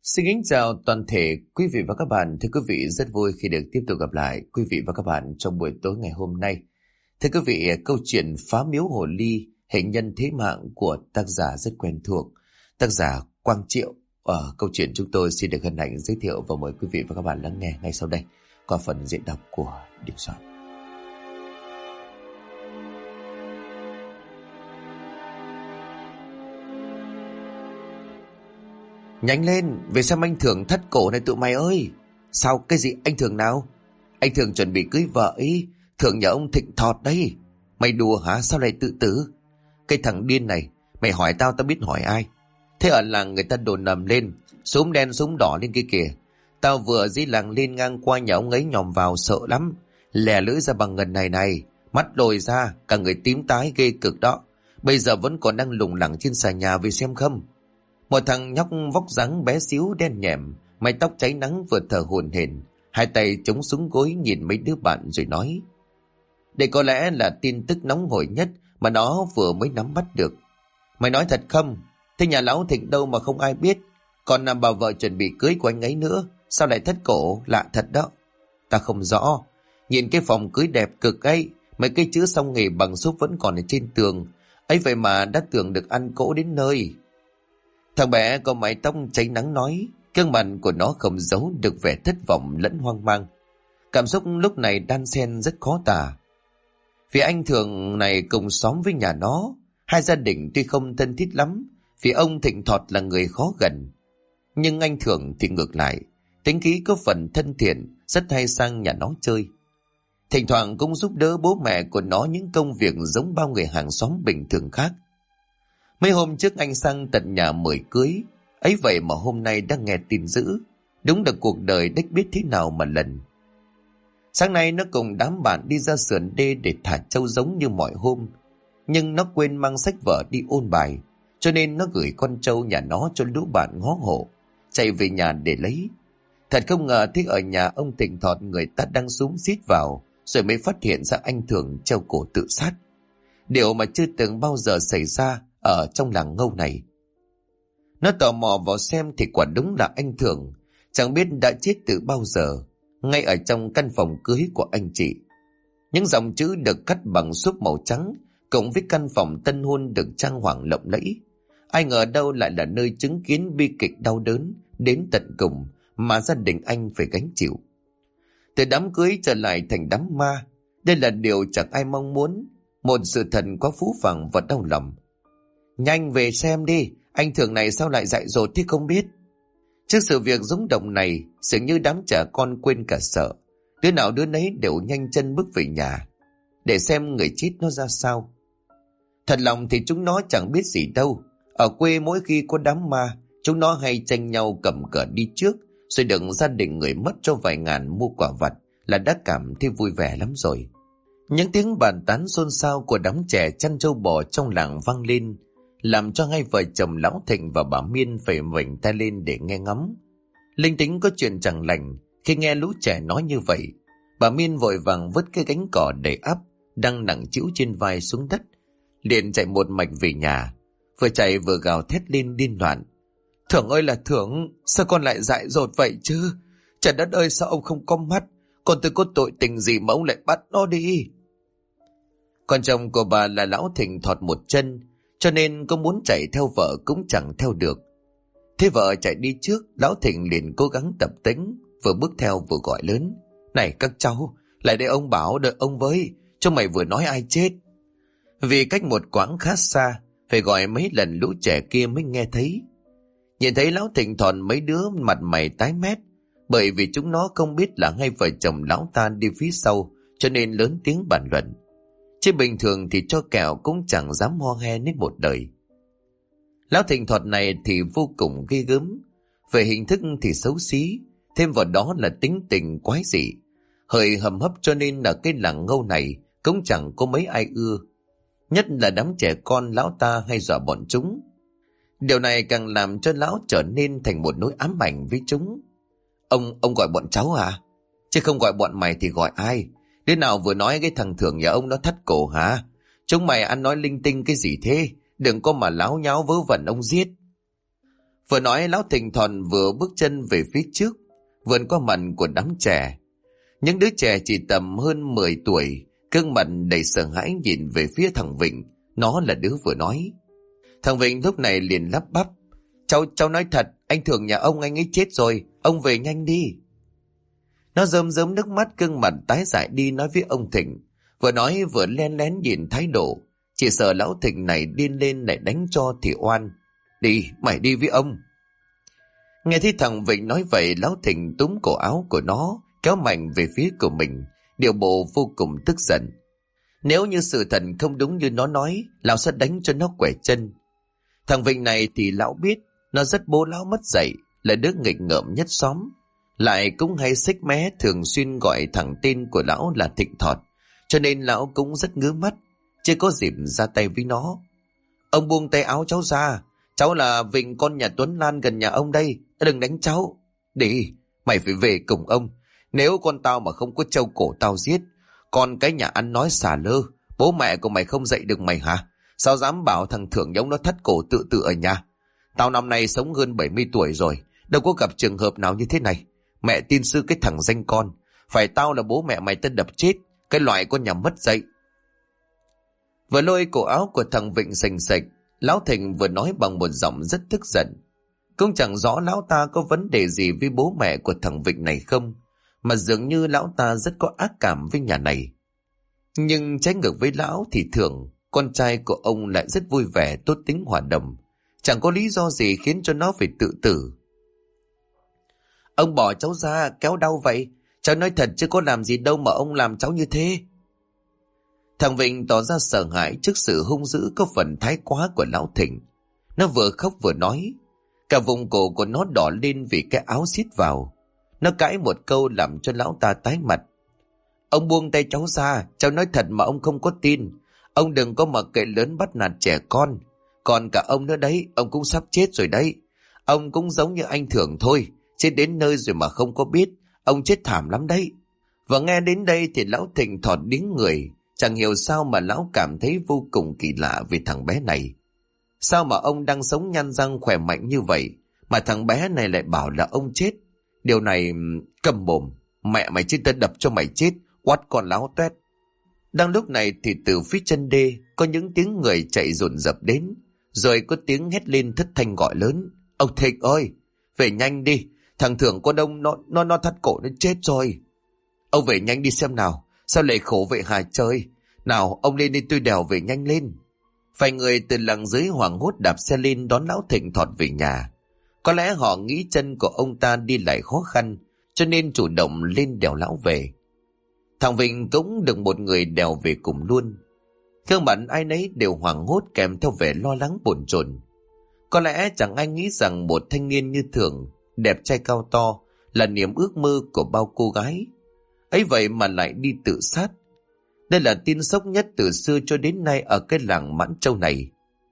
Xin kính chào toàn thể quý vị và các bạn. Thưa quý vị, rất vui khi được tiếp tục gặp lại quý vị và các bạn trong buổi tối ngày hôm nay. Thưa quý vị, câu chuyện Phá miếu hồ ly, hệ nhân thế mạng của tác giả rất quen thuộc, tác giả Quang Triệu. Ở câu chuyện chúng tôi xin được hân hạnh giới thiệu và mời quý vị và các bạn lắng nghe ngay sau đây qua phần diễn đọc của Đình Soạn. Nhanh lên, về xem anh Thường thắt cổ này tụi mày ơi. Sao, cái gì anh Thường nào? Anh Thường chuẩn bị cưới vợ ấy, Thường nhà ông Thịnh Thọt đấy. Mày đùa hả, sao lại tự tử? Cái thằng điên này, mày hỏi tao biết hỏi ai? Thế ở làng người ta đồn nầm lên, súng đen súng đỏ lên kia kìa. Tao vừa dưới làng lên ngang qua nhà ông ấy nhòm vào sợ lắm. Lè lưỡi ra bằng ngần này, mắt lồi ra, cả người tím tái ghê cực đó. Bây giờ vẫn còn đang lủng lẳng trên xà nhà về xem không. Một thằng nhóc vóc dáng bé xíu đen nhẹm, mái tóc cháy nắng vừa thở hổn hển, hai tay chống xuống gối nhìn mấy đứa bạn rồi nói: đây có lẽ là tin tức nóng hổi nhất mà nó vừa mới nắm bắt được. Mày nói thật không? Thế nhà lão Thịnh đâu mà không ai biết? Còn bà vợ chuẩn bị cưới của anh ấy nữa, sao lại thất cổ? Lạ thật đó. Ta không rõ. Nhìn cái phòng cưới đẹp cực ấy, mấy cái chữ xong nghề bằng xốp vẫn còn ở trên tường ấy, vậy mà đã tưởng được ăn cỗ đến nơi. Thằng bé có mái tóc cháy nắng nói, gương mặt của nó không giấu được vẻ thất vọng lẫn hoang mang. Cảm xúc lúc này đan xen rất khó tả. Vì anh Thường này cùng xóm với nhà nó, hai gia đình tuy không thân thiết lắm, vì ông Thịnh Thọt là người khó gần. Nhưng anh Thường thì ngược lại, tính khí có phần thân thiện, rất hay sang nhà nó chơi. Thỉnh thoảng cũng giúp đỡ bố mẹ của nó những công việc giống bao người hàng xóm bình thường khác. Mấy hôm trước anh sang tận nhà mời cưới, ấy vậy mà hôm nay đang nghe tin dữ. Đúng là cuộc đời đếch biết thế nào mà lần. Sáng nay nó cùng đám bạn đi ra sườn đê để thả trâu giống như mọi hôm. Nhưng nó quên mang sách vở đi ôn bài, cho nên nó gửi con trâu nhà nó cho lũ bạn ngó hộ, chạy về nhà để lấy. Thật không ngờ thế ở nhà ông Thịnh Thọt người ta đang xúm xít vào, rồi mới phát hiện ra anh Thường treo cổ tự sát. Điều mà chưa từng bao giờ xảy ra ở trong làng Ngâu này. Nó tò mò vào xem thì quả đúng là anh Thường, chẳng biết đã chết từ bao giờ, ngay ở trong căn phòng cưới của anh chị. Những dòng chữ được cắt bằng xốp màu trắng, cộng với căn phòng tân hôn được trang hoàng lộng lẫy. Ai ngờ đâu lại là nơi chứng kiến bi kịch đau đớn đến tận cùng mà gia đình anh phải gánh chịu. Từ đám cưới trở lại thành đám ma, đây là điều chẳng ai mong muốn, một sự thật quá phũ phàng và đau lòng. Nhanh về xem đi, anh Thường này sao lại dại dột thế không biết. Trước sự việc rúng động này, dường như đám trẻ con quên cả sợ. Đứa nào đứa nấy đều nhanh chân bước về nhà, để xem người chết nó ra sao. Thật lòng thì chúng nó chẳng biết gì đâu. Ở quê mỗi khi có đám ma, chúng nó hay tranh nhau cầm cờ đi trước, rồi đừng gia đình người mất cho vài ngàn mua quả vặt là đã cảm thấy vui vẻ lắm rồi. Những tiếng bàn tán xôn xao của đám trẻ chăn trâu bò trong làng vang lên, làm cho hai vợ chồng lão Thịnh và bà Miên phải vểnh tay lên để nghe ngóng. Linh tính có chuyện chẳng lành khi nghe lũ trẻ nói như vậy. Bà Miên vội vàng vứt cái gánh cỏ đầy ắp đang nặng trĩu trên vai xuống đất, liền chạy một mạch về nhà, vừa chạy vừa gào thét lên điên loạn. Thưởng ơi là Thưởng, sao con lại dại dột vậy chứ? Trời đất ơi, sao ông không có mắt? Con tôi có tội tình gì mà ông lại bắt nó đi? Con chồng của bà là lão Thịnh Thọt một chân, cho nên có muốn chạy theo vợ cũng chẳng theo được. Thế vợ chạy đi trước, lão Thịnh liền cố gắng tập tĩnh, vừa bước theo vừa gọi lớn: này các cháu, lại đây ông bảo, đợi ông với, cho mày vừa nói ai chết. Vì cách một quãng khá xa, phải gọi mấy lần lũ trẻ kia mới nghe thấy. Nhìn thấy lão Thịnh Thọt, mấy đứa mặt mày tái mét, bởi vì chúng nó không biết là hai vợ chồng lão ta đi phía sau, cho nên lớn tiếng bàn luận. Chứ bình thường thì cho kẹo cũng chẳng dám ho he đến một đời. Lão Thịnh Thọt này thì vô cùng ghê gớm, về hình thức thì xấu xí, thêm vào đó là tính tình quái dị, hơi hầm hấp, cho nên ở cái làng Ngâu này cũng chẳng có mấy ai ưa. Nhất là đám trẻ con lão ta hay dọa bọn chúng. Điều này càng làm cho lão trở nên thành một nỗi ám ảnh với chúng. Ông gọi bọn cháu à? Chứ không gọi bọn mày thì gọi ai? Đứa nào vừa nói cái thằng Thường nhà ông nó thắt cổ hả? Chúng mày ăn nói linh tinh cái gì thế? Đừng có mà láo nháo vớ vẩn ông giết. Vừa nói lão Thịnh Thòn vừa bước chân về phía trước, vườn qua mặt của đám trẻ. Những đứa trẻ chỉ tầm hơn 10 tuổi, gương mặt đầy sợ hãi nhìn về phía thằng Vịnh. Nó là đứa vừa nói. Thằng Vịnh lúc này liền lắp bắp: Cháu nói thật, anh Thường nhà ông anh ấy chết rồi, ông về nhanh đi. Nó rơm rớm nước mắt, gương mặt tái dại đi nói với ông Thịnh. Vừa nói vừa len lén nhìn thái độ, chỉ sợ lão Thịnh này điên lên lại đánh cho thì oan. Đi, mày đi với ông. Nghe thấy thằng Vịnh nói vậy, lão Thịnh túm cổ áo của nó, kéo mạnh về phía của mình, điệu bộ vô cùng tức giận. Nếu như sự thật không đúng như nó nói, lão sẽ đánh cho nó quẻ chân. Thằng Vịnh này thì lão biết, nó rất bố lão mất dạy, là đứa nghịch ngợm nhất xóm. Lại cũng hay xích mé, thường xuyên gọi thằng tên của lão là Thịnh Thọt, cho nên lão cũng rất ngứa mắt, chưa có dịp ra tay với nó. Ông buông tay áo cháu ra, cháu là Vịnh con nhà Tuấn Lan gần nhà ông đây, đừng đánh cháu. Đi, mày phải về cùng ông, nếu con tao mà không có trâu cổ tao giết. Còn cái nhà ăn nói xả lơ, bố mẹ của mày không dạy được mày hả? Sao dám bảo thằng Thưởng giống nó thắt cổ tự tử ở nhà? Tao năm nay sống hơn 70 tuổi rồi, đâu có gặp trường hợp nào như thế này. Mẹ tin sư cái thằng danh con, phải tao là bố mẹ mày tân đập chết, cái loại con nhà mất dạy. Vừa lôi cổ áo của thằng Vịnh sành sạch, lão Thịnh vừa nói bằng một giọng rất tức giận. Cũng chẳng rõ lão ta có vấn đề gì với bố mẹ của thằng Vịnh này không, mà dường như lão ta rất có ác cảm với nhà này. Nhưng trái ngược với lão thì Thường, con trai của ông lại rất vui vẻ, tốt tính hòa đồng, chẳng có lý do gì khiến cho nó phải tự tử. Ông bỏ cháu ra, kéo đau vậy. Cháu nói thật chứ có làm gì đâu mà ông làm cháu như thế. Thằng Vịnh tỏ ra sợ hãi trước sự hung dữ có phần thái quá của lão Thịnh. Nó vừa khóc vừa nói, cả vùng cổ của nó đỏ lên vì cái áo siết vào. Nó cãi một câu làm cho lão ta tái mặt. Ông buông tay cháu ra, cháu nói thật mà ông không có tin. Ông đừng có mặc kệ lớn bắt nạt trẻ con. Còn cả ông nữa đấy, ông cũng sắp chết rồi đấy. Ông cũng giống như anh Thường thôi, chết đến nơi rồi mà không có biết. Ông chết thảm lắm đấy. Và nghe đến đây thì lão Thịnh thọt điếng người. Chẳng hiểu sao mà lão cảm thấy vô cùng kỳ lạ về thằng bé này. Sao mà ông đang sống nhăn răng khỏe mạnh như vậy, mà thằng bé này lại bảo là ông chết? Điều này... Cầm mồm, mẹ mày chết, ta đập cho mày chết, quát con láo toét. Đang lúc này thì từ phía chân đê có những tiếng người chạy dồn dập đến, rồi có tiếng hét lên thất thanh gọi lớn. Ông Thịnh ơi, về nhanh đi, thằng Thưởng con ông nó thắt cổ nó chết rồi. Ông về nhanh đi xem nào, sao lại khổ vậy hả trời? Nào ông lên đi, tôi đèo về nhanh lên. Vài người từ làng dưới hoảng hốt đạp xe lên đón lão Thịnh thọt về nhà. Có lẽ họ nghĩ chân của ông ta đi lại khó khăn, cho nên chủ động lên đèo lão về. Thằng Vịnh cũng được một người đèo về cùng luôn. Gương mặt ai nấy đều hoảng hốt kèm theo vẻ lo lắng bồn chồn. Có lẽ chẳng ai nghĩ rằng một thanh niên như Thường, đẹp trai cao to, là niềm ước mơ của bao cô gái. Ấy vậy mà lại đi tự sát. Đây là tin sốc nhất từ xưa cho đến nay ở cái làng Mãn Châu này.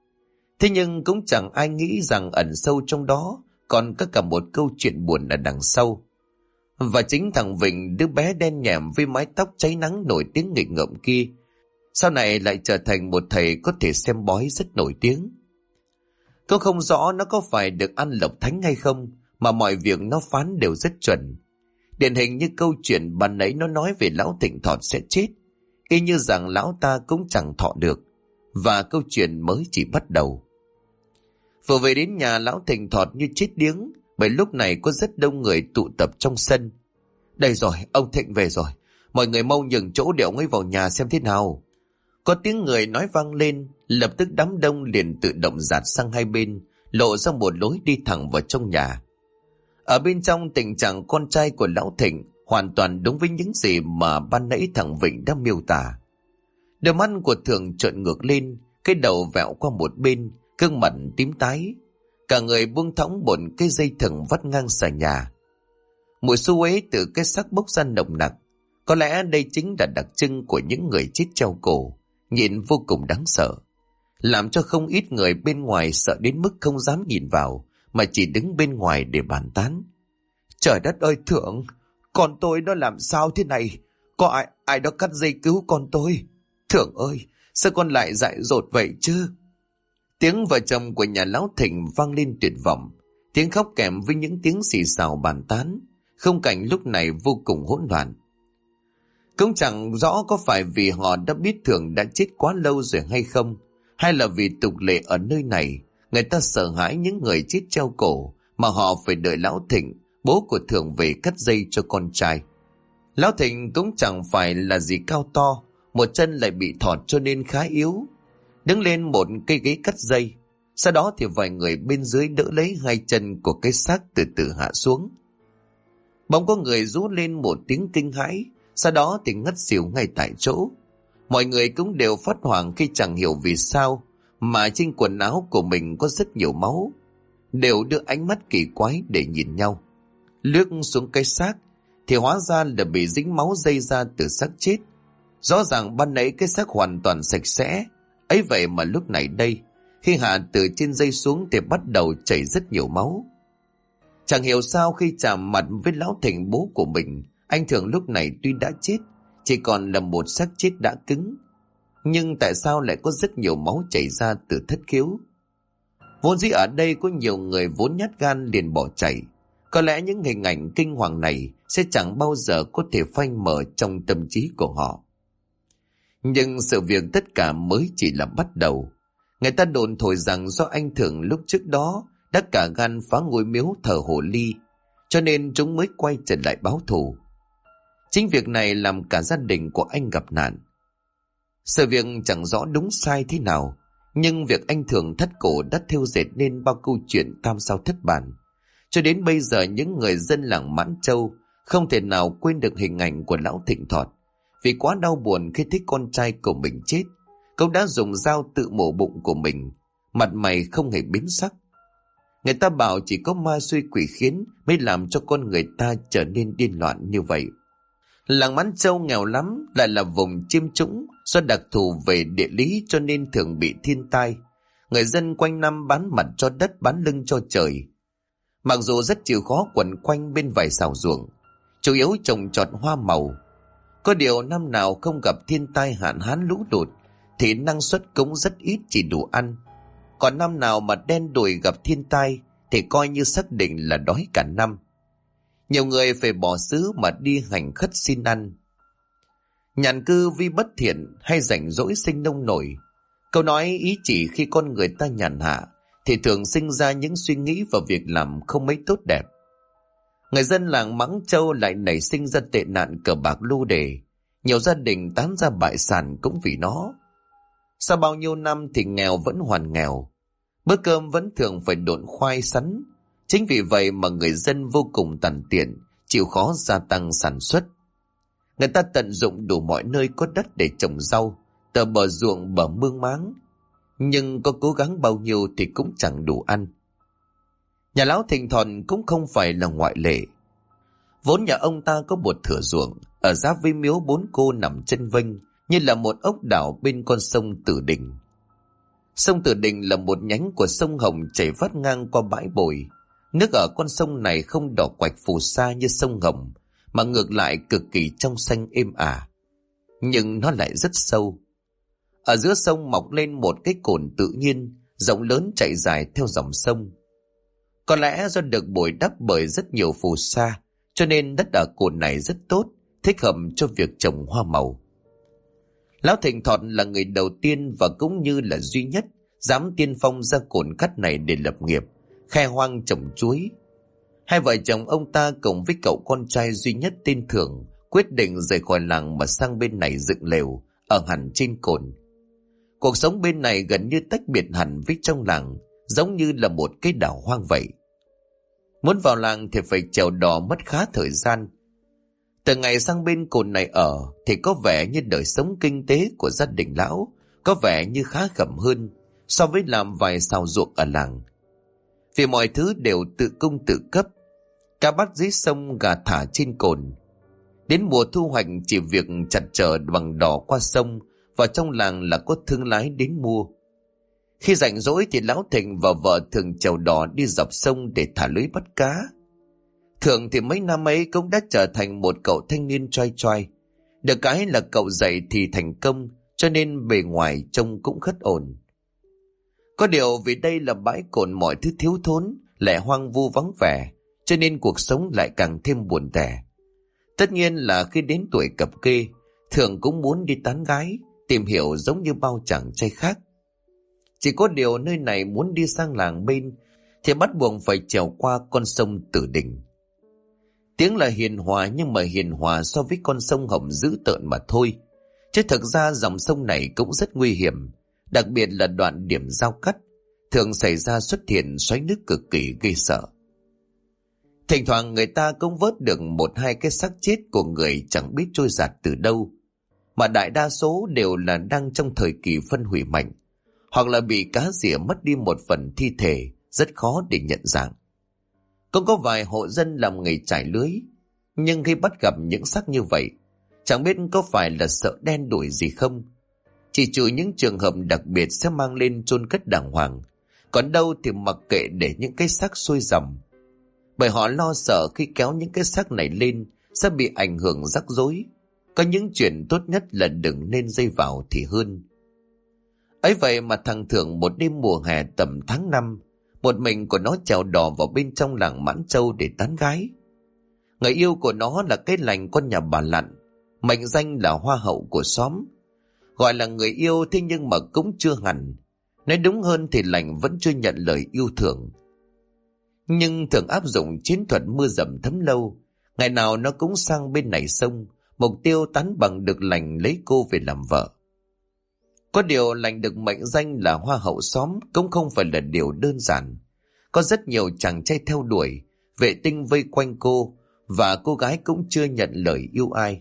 Thế nhưng cũng chẳng ai nghĩ rằng ẩn sâu trong đó còn có cả một câu chuyện buồn ở đằng sau. Và chính thằng Vịnh, đứa bé đen nhẻm với mái tóc cháy nắng nổi tiếng nghịch ngợm kia, sau này lại trở thành một thầy có thể xem bói rất nổi tiếng. Cũng không rõ nó có phải được ăn lộc thánh hay không, mà mọi việc nó phán đều rất chuẩn. Điển hình như câu chuyện ban nãy nó nói về lão Thịnh thọt sẽ chết, y như rằng lão ta cũng chẳng thọ được, và câu chuyện mới chỉ bắt đầu. Vừa về đến nhà, lão Thịnh thọt như chết điếng, bởi lúc này có rất đông người tụ tập trong sân. Đây rồi, ông Thịnh về rồi, mọi người mau nhường chỗ để ông ấy vào nhà xem thế nào. Có tiếng người nói vang lên, lập tức đám đông liền tự động dạt sang hai bên, lộ ra một lối đi thẳng vào trong nhà. Ở bên trong, tình trạng con trai của lão Thịnh hoàn toàn đúng với những gì mà ban nãy thằng Vịnh đã miêu tả. Đôi mắt của Thường trợn ngược lên, cái đầu vẹo qua một bên, gương mặt tím tái. Cả người buông thõng một cái dây thừng vắt ngang xà nhà. Mùi xú uế từ cái xác bốc ra nồng nặc. Có lẽ đây chính là đặc trưng của những người chết treo cổ, nhìn vô cùng đáng sợ, làm cho không ít người bên ngoài sợ đến mức không dám nhìn vào, mà chỉ đứng bên ngoài để bàn tán. Trời đất ơi Thượng, con tôi nó làm sao thế này? Có ai đó cắt dây cứu con tôi? Thượng ơi, sao con lại dại dột vậy chứ? Tiếng vợ chồng của nhà lão Thịnh vang lên tuyệt vọng. Tiếng khóc kèm với những tiếng xì xào bàn tán. Khung cảnh lúc này vô cùng hỗn loạn. Cũng chẳng rõ có phải vì họ đã biết Thường đã chết quá lâu rồi hay không, hay là vì tục lệ ở nơi này người ta sợ hãi những người chết treo cổ mà họ phải đợi Lão Thịnh, bố của Thường, về cắt dây cho con trai. Lão Thịnh cũng chẳng phải là gì cao to, một chân lại bị thọt cho nên khá yếu. Đứng lên một cây ghế cắt dây, sau đó thì vài người bên dưới đỡ lấy hai chân của cái xác từ từ hạ xuống. Bỗng có người rú lên một tiếng kinh hãi, sau đó thì ngất xỉu ngay tại chỗ. Mọi người cũng đều phát hoảng khi chẳng hiểu vì sao mà trên quần áo của mình có rất nhiều máu, đều đưa ánh mắt kỳ quái để nhìn nhau. Lướt xuống cái xác thì hóa ra là bị dính máu dây ra từ xác chết. Rõ ràng ban nãy cái xác hoàn toàn sạch sẽ, ấy vậy mà lúc này đây, khi hạ từ trên dây xuống thì bắt đầu chảy rất nhiều máu. Chẳng hiểu sao khi chạm mặt với Lão Thịnh, bố của mình, anh Thường lúc này tuy đã chết, chỉ còn là một xác chết đã cứng, nhưng tại sao lại có rất nhiều máu chảy ra từ thất khiếu? Vốn dĩ ở đây có nhiều người vốn nhát gan liền bỏ chạy. Có lẽ những hình ảnh kinh hoàng này sẽ chẳng bao giờ có thể phai mờ trong tâm trí của họ. Nhưng sự việc tất cả mới chỉ là bắt đầu. Người ta đồn thổi rằng do anh Thường lúc trước đó đã cả gan phá ngôi miếu thờ hồ ly, cho nên chúng mới quay trở lại báo thù. Chính việc này làm cả gia đình của anh gặp nạn. Sự việc chẳng rõ đúng sai thế nào, nhưng việc anh Thường thất cổ đã thêu dệt nên bao câu chuyện tam sao thất bản. Cho đến bây giờ những người dân làng Mãn Châu không thể nào quên được hình ảnh của Lão Thịnh Thọt. Vì quá đau buồn khi thấy con trai của mình chết, cậu đã dùng dao tự mổ bụng của mình, mặt mày không hề biến sắc. Người ta bảo chỉ có ma xui quỷ khiến mới làm cho con người ta trở nên điên loạn như vậy. Làng Mãn Châu nghèo lắm, lại là vùng chiêm trũng, do đặc thù về địa lý cho nên thường bị thiên tai. Người dân quanh năm bán mặt cho đất, bán lưng cho trời. Mặc dù rất chịu khó quẩn quanh bên vài xào ruộng, chủ yếu trồng trọt hoa màu. Có điều năm nào không gặp thiên tai hạn hán lũ lụt thì năng suất cũng rất ít, chỉ đủ ăn. Còn năm nào mà đen đủi gặp thiên tai thì coi như xác định là đói cả năm. Nhiều người phải bỏ xứ mà đi hành khất xin ăn. Nhàn cư vì bất thiện hay rảnh rỗi sinh nông nổi. Câu nói ý chỉ khi con người ta nhàn hạ thì thường sinh ra những suy nghĩ và việc làm không mấy tốt đẹp. Người dân làng Mãn Châu lại nảy sinh ra tệ nạn cờ bạc lô đề. Nhiều gia đình tán ra bại sản cũng vì nó. Sau bao nhiêu năm thì nghèo vẫn hoàn nghèo, bữa cơm vẫn thường phải độn khoai sắn. Chính vì vậy mà người dân vô cùng tàn tiện, chịu khó gia tăng sản xuất. Người ta tận dụng đủ mọi nơi có đất để trồng rau, từ bờ ruộng bờ mương máng, nhưng có cố gắng bao nhiêu thì cũng chẳng đủ ăn. Nhà Lão Thịnh Thọt cũng không phải là ngoại lệ. Vốn nhà ông ta có một thửa ruộng ở giáp với miếu Bốn Cô nằm chân vênh như là một ốc đảo bên con sông Tử Đình. Sông Tử Đình là một nhánh của sông Hồng chảy vắt ngang qua bãi bồi. Nước ở con sông này không đỏ quạch phù sa như sông Hồng, mà ngược lại cực kỳ trong xanh êm ả. Nhưng nó lại rất sâu. Ở giữa sông mọc lên một cái cồn tự nhiên, rộng lớn chạy dài theo dòng sông. Có lẽ do được bồi đắp bởi rất nhiều phù sa, cho nên đất ở cồn này rất tốt, thích hợp cho việc trồng hoa màu. Lão Thịnh Thọt là người đầu tiên và cũng như là duy nhất dám tiên phong ra cồn cát này để lập nghiệp, khai hoang trồng chuối. Hai vợ chồng ông ta cùng với cậu con trai duy nhất tên Thường quyết định rời khỏi làng mà sang bên này dựng lều ở hẳn trên cồn. Cuộc sống bên này gần như tách biệt hẳn với trong làng, giống như là một cái đảo hoang vậy. Muốn vào làng thì phải chèo đò mất khá thời gian. Từ ngày sang bên cồn này ở thì có vẻ như đời sống kinh tế của gia đình lão có vẻ như khá khẩm hơn so với làm vài xào ruộng ở làng. Vì mọi thứ đều tự cung tự cấp, cá bắt dưới sông, gà thả trên cồn. Đến mùa thu hoạch chỉ việc chặt chở bằng đò qua sông, vào trong làng là có thương lái đến mua. Khi rảnh rỗi thì Lão Thịnh và vợ thường chèo đò đi dọc sông để thả lưới bắt cá. Thường thì mấy năm ấy cũng đã trở thành một cậu thanh niên choi choi. Được cái là cậu dạy thì thành công, cho nên bề ngoài trông cũng khất ổn. Có điều vì đây là bãi cồn mọi thứ thiếu thốn, lại hoang vu vắng vẻ, cho nên cuộc sống lại càng thêm buồn tẻ. Tất nhiên là khi đến tuổi cập kê, Thượng cũng muốn đi tán gái, tìm hiểu giống như bao chàng trai khác. Chỉ có điều nơi này muốn đi sang làng bên thì bắt buộc phải trèo qua con sông Tử Đình. Tiếng là hiền hòa, nhưng mà hiền hòa so với con sông Hồng dữ tợn mà thôi. Chứ thực ra dòng sông này cũng rất nguy hiểm, đặc biệt là đoạn điểm giao cắt, thường xảy ra xuất hiện xoáy nước cực kỳ ghê sợ. Thỉnh thoảng người ta cũng vớt được một hai cái xác chết của người chẳng biết trôi giạt từ đâu, mà đại đa số đều là đang trong thời kỳ phân hủy mạnh, hoặc là bị cá rỉa mất đi một phần thi thể, rất khó để nhận dạng. Cũng có vài hộ dân làm nghề trải lưới, nhưng khi bắt gặp những xác như vậy, chẳng biết có phải là sợ đen đuổi gì không. Chỉ trừ những trường hợp đặc biệt sẽ mang lên chôn cất đàng hoàng, còn đâu thì mặc kệ để những cái xác xuôi dòng. Bởi họ lo sợ khi kéo những cái xác này lên sẽ bị ảnh hưởng rắc rối. Có những chuyện tốt nhất là đừng nên dây vào thì hơn. Ấy vậy mà thằng Thượng một đêm mùa hè tầm tháng 5, một mình của nó trèo đò vào bên trong làng Mãn Châu để tán gái. Người yêu của nó là cái lành con nhà bà Lặn, mệnh danh là hoa hậu của xóm. Gọi là người yêu thế nhưng mà cũng chưa hẳn. Nói đúng hơn thì lành vẫn chưa nhận lời yêu Thượng. Nhưng Thượng áp dụng chiến thuật mưa dầm thấm lâu, ngày nào nó cũng sang bên này sông, mục tiêu tán bằng được lành lấy cô về làm vợ. Có điều lành được mệnh danh là hoa hậu xóm cũng không phải là điều đơn giản. Có rất nhiều chàng trai theo đuổi, vệ tinh vây quanh cô, và cô gái cũng chưa nhận lời yêu ai.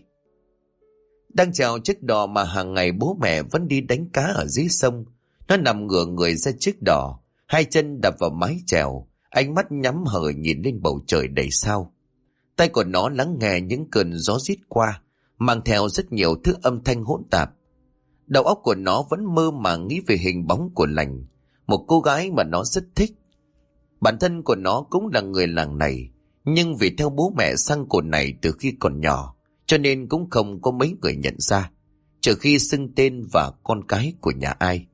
Đang chèo chiếc đò mà hàng ngày bố mẹ vẫn đi đánh cá ở dưới sông, nó nằm ngửa người ra chiếc đò, hai chân đập vào mái chèo, ánh mắt nhắm hờ nhìn lên bầu trời đầy sao. Tay của nó lắng nghe những cơn gió rít qua, mang theo rất nhiều thứ âm thanh hỗn tạp. Đầu óc của nó vẫn mơ màng nghĩ về hình bóng của lành, một cô gái mà nó rất thích. Bản thân của nó cũng là người làng này, nhưng vì theo bố mẹ sang cồn này từ khi còn nhỏ, cho nên cũng không có mấy người nhận ra, trừ khi xưng tên và con cái của nhà ai.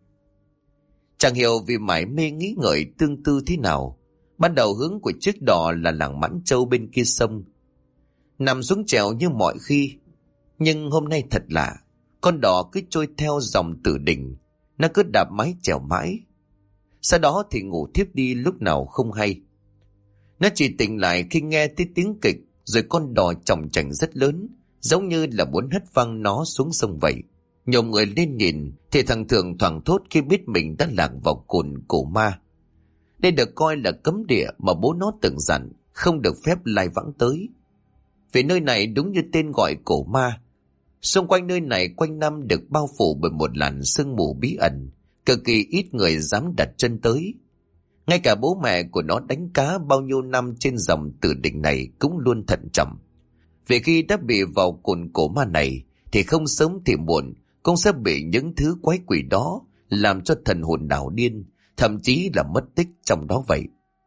Chẳng hiểu vì mải mê nghĩ ngợi tương tư thế nào, ban đầu hướng của chiếc đò là làng Mãn Châu bên kia sông. Nằm xuống chèo như mọi khi, nhưng hôm nay thật lạ, con đò cứ trôi theo dòng Tử Đình, nó cứ đạp mái chèo mãi. Sau đó thì ngủ thiếp đi lúc nào không hay. Nó chỉ tỉnh lại khi nghe thấy tiếng kịch, rồi con đò chòng chành rất lớn, giống như là muốn hất văng nó xuống sông vậy. Nhổm người lên nhìn thì thằng Thượng thoảng thốt khi biết mình đã lạc vào cồn cổ ma. Đây được coi là cấm địa mà bố nó từng dặn không được phép lai vãng tới. Vì nơi này đúng như tên gọi cổ ma. Xung quanh nơi này quanh năm được bao phủ bởi một làn sương mù bí ẩn, cực kỳ ít người dám đặt chân tới. Ngay cả bố mẹ của nó đánh cá bao nhiêu năm trên dòng Tử Đình này cũng luôn thận trọng. Vì khi đã bị vào cồn cổ ma này thì không sớm thì muộn cũng sẽ bị những thứ quái quỷ đó làm cho thần hồn đảo điên, thậm chí là mất tích trong đó vậy.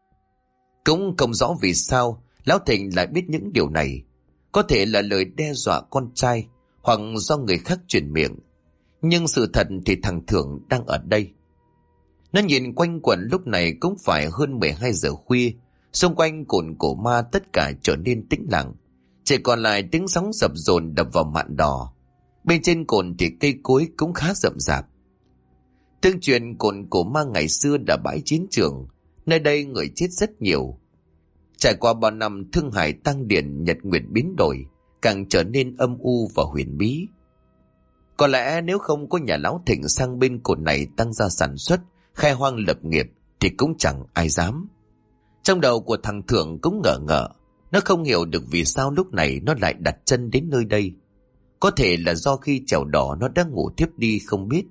Cũng không rõ vì sao Lão Thịnh lại biết những điều này. Có thể là lời đe dọa con trai, hoặc do người khác truyền miệng. Nhưng sự thật thì thằng Thượng đang ở đây. Nó nhìn quanh quẩn lúc này cũng phải hơn 12 giờ khuya. Xung quanh cồn cổ ma tất cả trở nên tĩnh lặng, chỉ còn lại tiếng sóng dập dồn đập vào mạn đò. Bên trên cồn thì cây cối cũng khá rậm rạp. Tương truyền cồn cổ ma ngày xưa là bãi chiến trường, nơi đây người chết rất nhiều. Trải qua bao năm thương hải tăng điển, nhật nguyệt biến đổi, càng trở nên âm u và huyền bí. Có lẽ nếu không có nhà Lão Thịnh sang bên cồn này tăng gia sản xuất, khai hoang lập nghiệp thì cũng chẳng ai dám. Trong đầu của thằng Thượng cũng ngờ ngợ, nó không hiểu được vì sao lúc này nó lại đặt chân đến nơi đây. Có thể là do khi chèo đò nó đang ngủ thiếp đi không biết.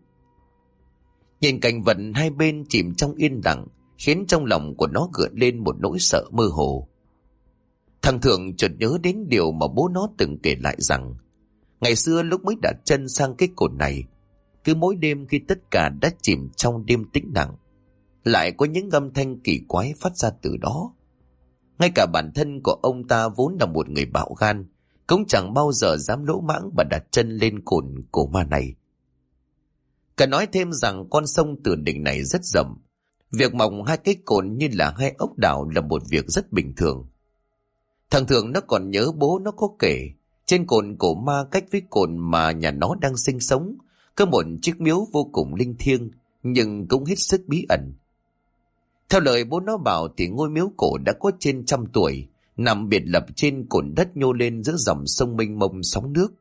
Nhìn cảnh vật hai bên chìm trong yên lặng khiến trong lòng của nó gợn lên một nỗi sợ mơ hồ. Thằng Thượng chợt nhớ đến điều mà bố nó từng kể lại rằng ngày xưa lúc mới đặt chân sang cái cồn này, cứ mỗi đêm khi tất cả đã chìm trong đêm tĩnh lặng, lại có những âm thanh kỳ quái phát ra từ đó. Ngay cả bản thân của ông ta vốn là một người bạo gan, cũng chẳng bao giờ dám lỗ mãng mà đặt chân lên cồn cổ ma này. Cần nói thêm rằng con sông Tử Đình này rất rộng, Việc mọc hai cái cồn như là hai ốc đảo là một việc rất bình thường. Thằng Thường nó còn nhớ bố nó có kể, trên cồn cổ ma cách với cồn mà nhà nó đang sinh sống có một chiếc miếu vô cùng linh thiêng, nhưng cũng hết sức bí ẩn. Theo lời bố nó bảo thì ngôi miếu cổ đã có trên 100 tuổi, nằm biệt lập trên cồn đất nhô lên giữa dòng sông mênh mông sóng nước.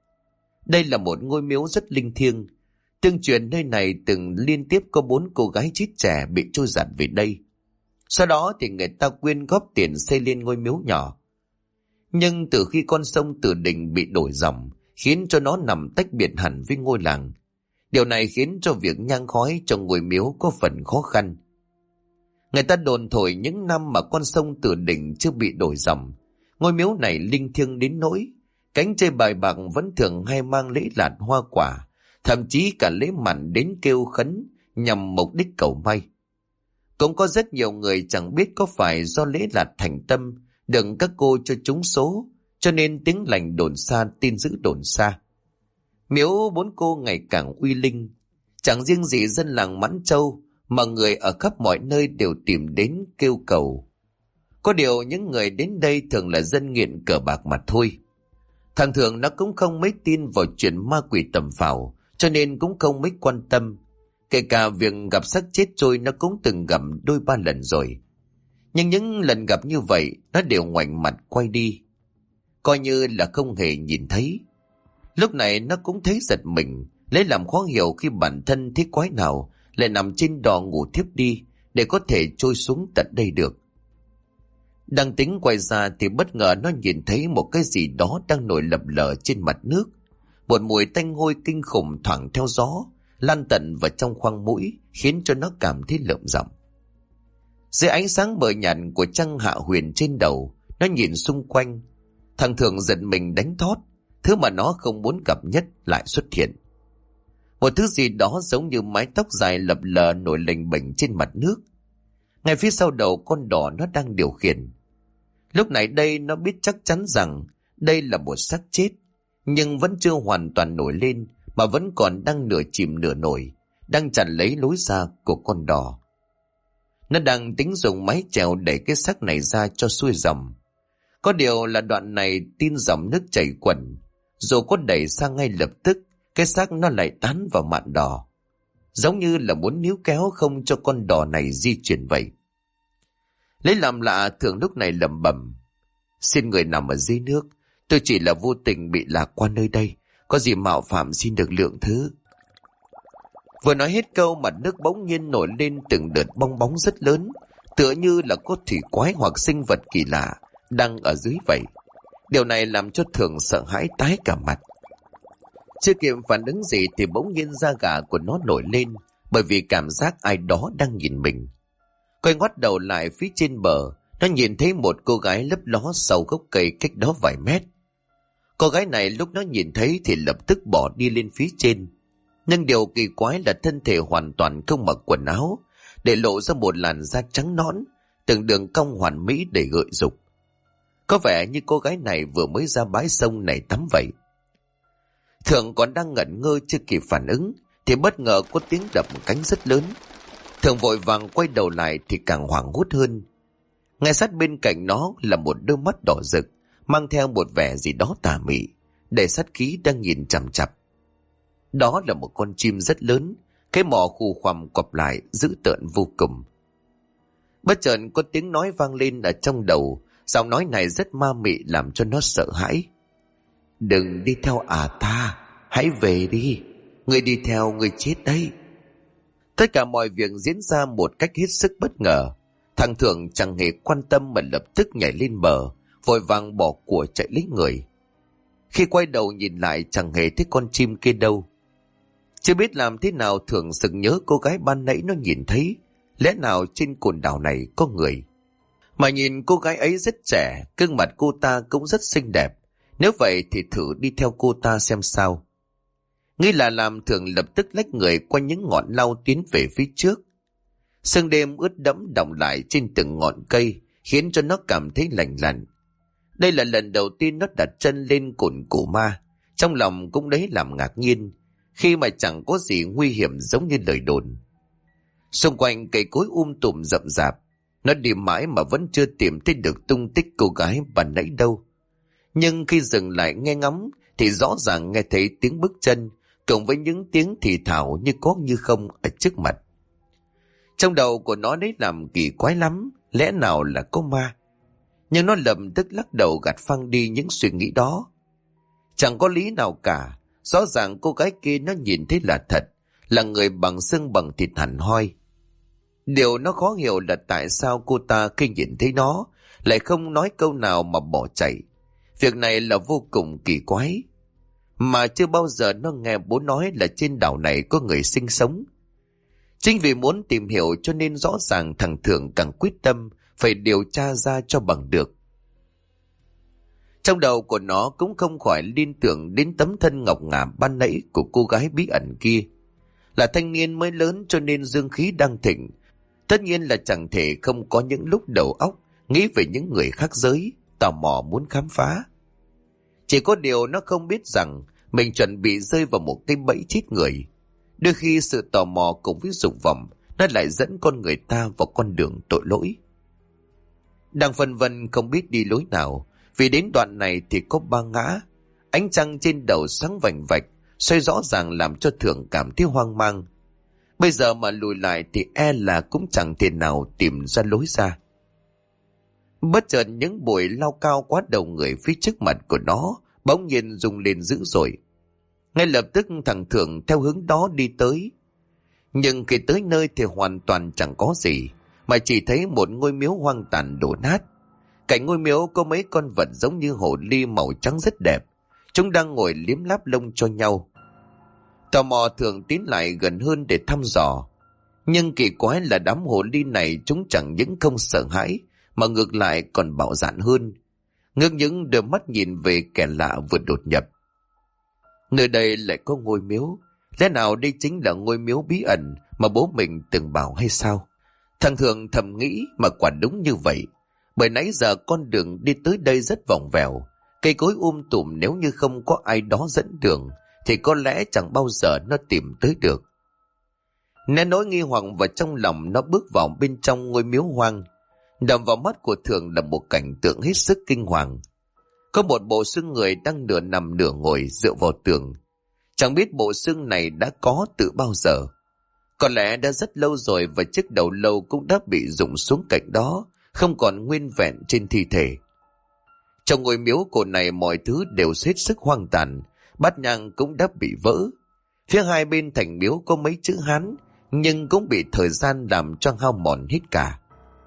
Đây là một ngôi miếu rất linh thiêng. Tương truyền nơi này từng liên tiếp có 4 cô gái chít trẻ bị trôi giạt về đây. Sau đó thì người ta quyên góp tiền xây lên ngôi miếu nhỏ. Nhưng từ khi con sông Từ Đình bị đổi dòng, khiến cho nó nằm tách biệt hẳn với ngôi làng. Điều này khiến cho việc nhang khói trong ngôi miếu có phần khó khăn. Người ta đồn thổi những năm mà con sông Từ Đình chưa bị đổi dòng, ngôi miếu này linh thiêng đến nỗi cánh chơi bài bạc vẫn thường hay mang lễ lạt hoa quả, thậm chí cả lễ mặn đến kêu khấn nhằm mục đích cầu may. Cũng có rất nhiều người chẳng biết có phải do lễ lạt thành tâm đừng các cô cho trúng số, cho nên tiếng lành đồn xa tin dữ đồn xa. Miếu 4 cô ngày càng uy linh, chẳng riêng gì dân làng Mãn Châu mà người ở khắp mọi nơi đều tìm đến kêu cầu. Có điều những người đến đây thường là dân nghiện cờ bạc mà thôi. Thằng Thường nó cũng không mấy tin vào chuyện ma quỷ tầm phào, cho nên cũng không mấy quan tâm. Kể cả việc gặp xác chết trôi nó cũng từng gặp 2-3 lần rồi. Nhưng những lần gặp như vậy nó đều ngoảnh mặt quay đi, coi như là không hề nhìn thấy. Lúc này nó cũng thấy giật mình, lấy làm khó hiểu khi bản thân thấy quái nào lại nằm trên đò ngủ thiếp đi để có thể trôi xuống tận đây được. Đang tính quay ra thì bất ngờ nó nhìn thấy một cái gì đó đang nổi lập lờ trên mặt nước. Một mùi tanh hôi kinh khủng thoảng theo gió lan tận vào trong khoang mũi, khiến cho nó cảm thấy lợm giọng. Dưới ánh sáng mờ nhạt của trăng hạ huyền trên đầu, nó nhìn xung quanh. Thằng Thường giật mình đánh thót, thứ mà nó không muốn gặp nhất lại xuất hiện. Một thứ gì đó giống như mái tóc dài lập lờ nổi lềnh bềnh trên mặt nước. Ngay phía sau đầu con đò nó đang điều khiển. Lúc này đây nó biết chắc chắn rằng đây là một xác chết, nhưng vẫn chưa hoàn toàn nổi lên mà vẫn còn đang nửa chìm nửa nổi, đang chặn lấy lối ra của con đò. Nó đang tính dùng mái chèo đẩy cái xác này ra cho xuôi dòng. Có điều là đoạn này tin dòng nước chảy quẩn, dù có đẩy sang ngay lập tức, cái xác nó lại tán vào mạn đò, giống như là muốn níu kéo không cho con đò này di chuyển vậy. Lấy làm lạ, Thường lúc này lẩm bẩm: xin người nằm ở dưới nước, tôi chỉ là vô tình bị lạc qua nơi đây, có gì mạo phạm xin được lượng thứ. Vừa nói hết câu, mặt nước bỗng nhiên nổi lên từng đợt bong bóng rất lớn, tựa như là có thủy quái hoặc sinh vật kỳ lạ đang ở dưới vậy. Điều này làm cho Thường sợ hãi tái cả mặt. Chưa kịp phản ứng gì thì bỗng nhiên da gà của nó nổi lên, bởi vì cảm giác ai đó đang nhìn mình. Quay ngoắt đầu lại phía trên bờ, nó nhìn thấy một cô gái lấp ló sau gốc cây cách đó vài mét. Cô gái này lúc nó nhìn thấy thì lập tức bỏ đi lên phía trên. Nhưng điều kỳ quái là thân thể hoàn toàn không mặc quần áo, để lộ ra một làn da trắng nõn, từng đường cong hoàn mỹ để gợi dục. Có vẻ như cô gái này vừa mới ra bãi sông này tắm vậy. Thường còn đang ngẩn ngơ chưa kịp phản ứng thì bất ngờ có tiếng đập cánh rất lớn. Thường vội vàng quay đầu lại thì càng hoảng hốt hơn. Ngay sát bên cạnh nó là một đôi mắt đỏ rực, mang theo một vẻ gì đó tà mị, đầy sát khí đang nhìn chằm chằm. Đó là một con chim rất lớn, cái mỏ khù khoằm quặp lại dữ tợn vô cùng. Bất chợt có tiếng nói vang lên ở trong đầu, giọng nói này rất ma mị làm cho nó sợ hãi. Đừng đi theo ta, hãy về đi, người đi theo người chết đấy. Tất cả mọi việc diễn ra một cách hết sức bất ngờ. Thằng Thường chẳng hề quan tâm mà lập tức nhảy lên bờ, vội vàng bỏ của chạy lấy người. Khi quay đầu nhìn lại chẳng hề thấy con chim kia đâu. Chưa biết làm thế nào Thường sực nhớ cô gái ban nãy nó nhìn thấy, lẽ nào trên cồn đảo này có người. Mà nhìn cô gái ấy rất trẻ, gương mặt cô ta cũng rất xinh đẹp. Nếu vậy thì thử đi theo cô ta xem sao. Nghĩ là làm, Thường lập tức lách người qua những ngọn lau tiến về phía trước. Sương đêm ướt đẫm đọng lại trên từng ngọn cây, khiến cho nó cảm thấy lạnh lạnh. Đây là lần đầu tiên nó đặt chân lên cồn cổ ma, trong lòng cũng đấy làm ngạc nhiên, khi mà chẳng có gì nguy hiểm giống như lời đồn. Xung quanh cây cối tùm rậm rạp. Nó đi mãi mà vẫn chưa tìm thấy được tung tích cô gái ban nãy đâu. Nhưng khi dừng lại nghe ngắm thì rõ ràng nghe thấy tiếng bước chân cộng với những tiếng thì thào như có như không ở trước mặt. Trong đầu của nó đấy làm kỳ quái lắm, lẽ nào là có ma? Nhưng nó lập tức lắc đầu gạt phăng đi những suy nghĩ đó. Chẳng có lý nào cả, rõ ràng cô gái kia nó nhìn thấy là thật, là người bằng xương bằng thịt hẳn hoi. Điều nó khó hiểu là tại sao cô ta khi nhìn thấy nó lại không nói câu nào mà bỏ chạy. Việc này là vô cùng kỳ quái. Mà chưa bao giờ nó nghe bố nói là trên đảo này có người sinh sống. Chính vì muốn tìm hiểu cho nên rõ ràng thằng Thượng càng quyết tâm phải điều tra ra cho bằng được. Trong đầu của nó cũng không khỏi liên tưởng đến tấm thân ngọc ngà ban nãy của cô gái bí ẩn kia. Là thanh niên mới lớn cho nên dương khí đang thịnh. Tất nhiên là chẳng thể không có những lúc đầu óc nghĩ về những người khác giới, tò mò muốn khám phá. Chỉ có điều nó không biết rằng mình chuẩn bị rơi vào một cái bẫy chết người. Đôi khi sự tò mò cùng với dục vọng nó lại dẫn con người ta vào con đường tội lỗi. Đang phân vân không biết đi lối nào, vì đến đoạn này thì có ba ngã. Ánh trăng trên đầu sáng vành vạch, xoay rõ ràng làm cho Thượng cảm thấy hoang mang. Bây giờ mà lùi lại thì e là cũng chẳng thể nào tìm ra lối ra. Bất chợt những bụi lao cao quá đầu người phía trước mặt của nó bỗng nhiên rung lên dữ dội. Ngay lập tức thằng Thượng theo hướng đó đi tới. Nhưng khi tới nơi thì hoàn toàn chẳng có gì, mà chỉ thấy một ngôi miếu hoang tàn đổ nát. Cạnh ngôi miếu có mấy con vật giống như hồ ly màu trắng rất đẹp. Chúng đang ngồi liếm láp lông cho nhau. Tò mò Thượng tiến lại gần hơn để thăm dò. Nhưng kỳ quái là đám hồ ly này chúng chẳng những không sợ hãi, mà ngược lại còn bạo dạn hơn. Ngước những đôi mắt nhìn về kẻ lạ vừa đột nhập. Nơi đây lại có ngôi miếu. Lẽ nào đây chính là ngôi miếu bí ẩn mà bố mình từng bảo hay sao? Thằng Thượng thầm nghĩ mà quả đúng như vậy. Bởi nãy giờ con đường đi tới đây rất vòng vèo. Cây cối tùm, nếu như không có ai đó dẫn đường thì có lẽ chẳng bao giờ nó tìm tới được. Nén nỗi nghi hoặc vào trong lòng, nó bước vào bên trong ngôi miếu hoang. Đập vào mắt của Thượng là một cảnh tượng hết sức kinh hoàng. Có một bộ xương người đang nửa nằm nửa ngồi dựa vào tường. Chẳng biết bộ xương này đã có từ bao giờ. Có lẽ đã rất lâu rồi và chiếc đầu lâu cũng đã bị rụng xuống cạnh đó, không còn nguyên vẹn trên thi thể. Trong ngôi miếu cổ này mọi thứ đều hết sức hoang tàn, bát nhang cũng đã bị vỡ. Phía hai bên thành miếu có mấy chữ Hán, nhưng cũng bị thời gian làm cho hao mòn hết cả.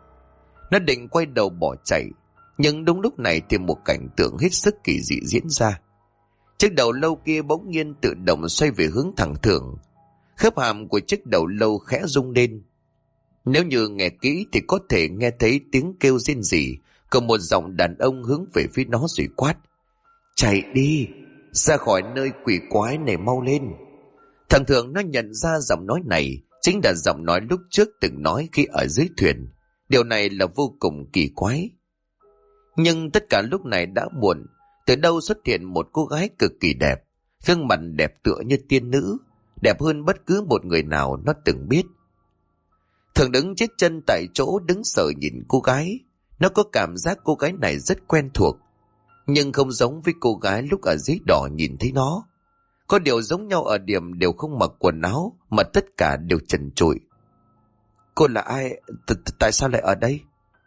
Nó định quay đầu bỏ chạy, nhưng đúng lúc này thì một cảnh tượng hết sức kỳ dị diễn ra. Chiếc đầu lâu kia bỗng nhiên tự động xoay về hướng thẳng Thượng. Khớp hàm của chiếc đầu lâu khẽ rung lên. Nếu như nghe kỹ thì có thể nghe thấy tiếng kêu rên rỉ, còn một giọng đàn ông hướng về phía nó rồi quát: "Chạy đi, ra khỏi nơi quỷ quái này mau lên." Thằng Thượng nó nhận ra giọng nói này chính là giọng nói lúc trước từng nói khi ở dưới thuyền. Điều này là vô cùng kỳ quái. Nhưng tất cả lúc này đã muộn. Từ đâu xuất hiện một cô gái cực kỳ đẹp, gương mặt đẹp tựa như tiên nữ, đẹp hơn bất cứ một người nào nó từng biết. Thường đứng chết chân tại chỗ đứng sờ nhìn cô gái. Nó có cảm giác cô gái này rất quen thuộc, nhưng không giống với cô gái lúc ở dưới đỏ nhìn thấy nó. Có điều giống nhau ở điểm đều không mặc quần áo, mà tất cả đều trần trụi. "Cô là ai? Tại sao lại ở đây?"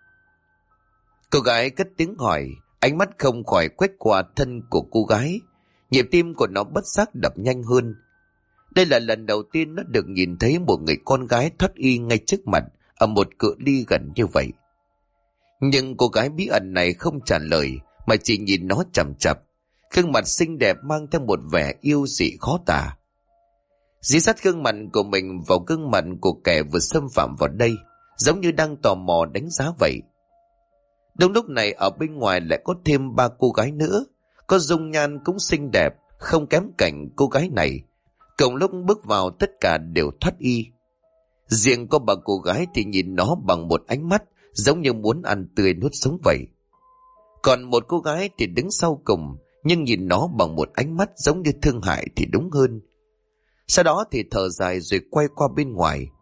Cô gái cất tiếng hỏi, ánh mắt không khỏi quét qua thân của cô gái. Nhịp tim của nó bất giác đập nhanh hơn. Đây là lần đầu tiên nó được nhìn thấy một người con gái thoát y ngay trước mặt, ở một cự ly gần như vậy. Nhưng cô gái bí ẩn này không trả lời, mà chỉ nhìn nó chằm chằm. Gương mặt xinh đẹp mang theo một vẻ yêu dị khó tả. Dí sát gương mặt của mình vào gương mặt của kẻ vừa xâm phạm vào đây, giống như đang tò mò đánh giá vậy. Đúng lúc này ở bên ngoài lại có thêm ba cô gái nữa, có dung nhan cũng xinh đẹp, không kém cạnh cô gái này. Cùng lúc bước vào tất cả đều thoát y. Riêng có bà cô gái thì nhìn nó bằng một ánh mắt giống như muốn ăn tươi nuốt sống vậy. Còn một cô gái thì đứng sau cùng, nhưng nhìn nó bằng một ánh mắt giống như thương hại thì đúng hơn. Sau đó thì thở dài rồi quay qua bên ngoài.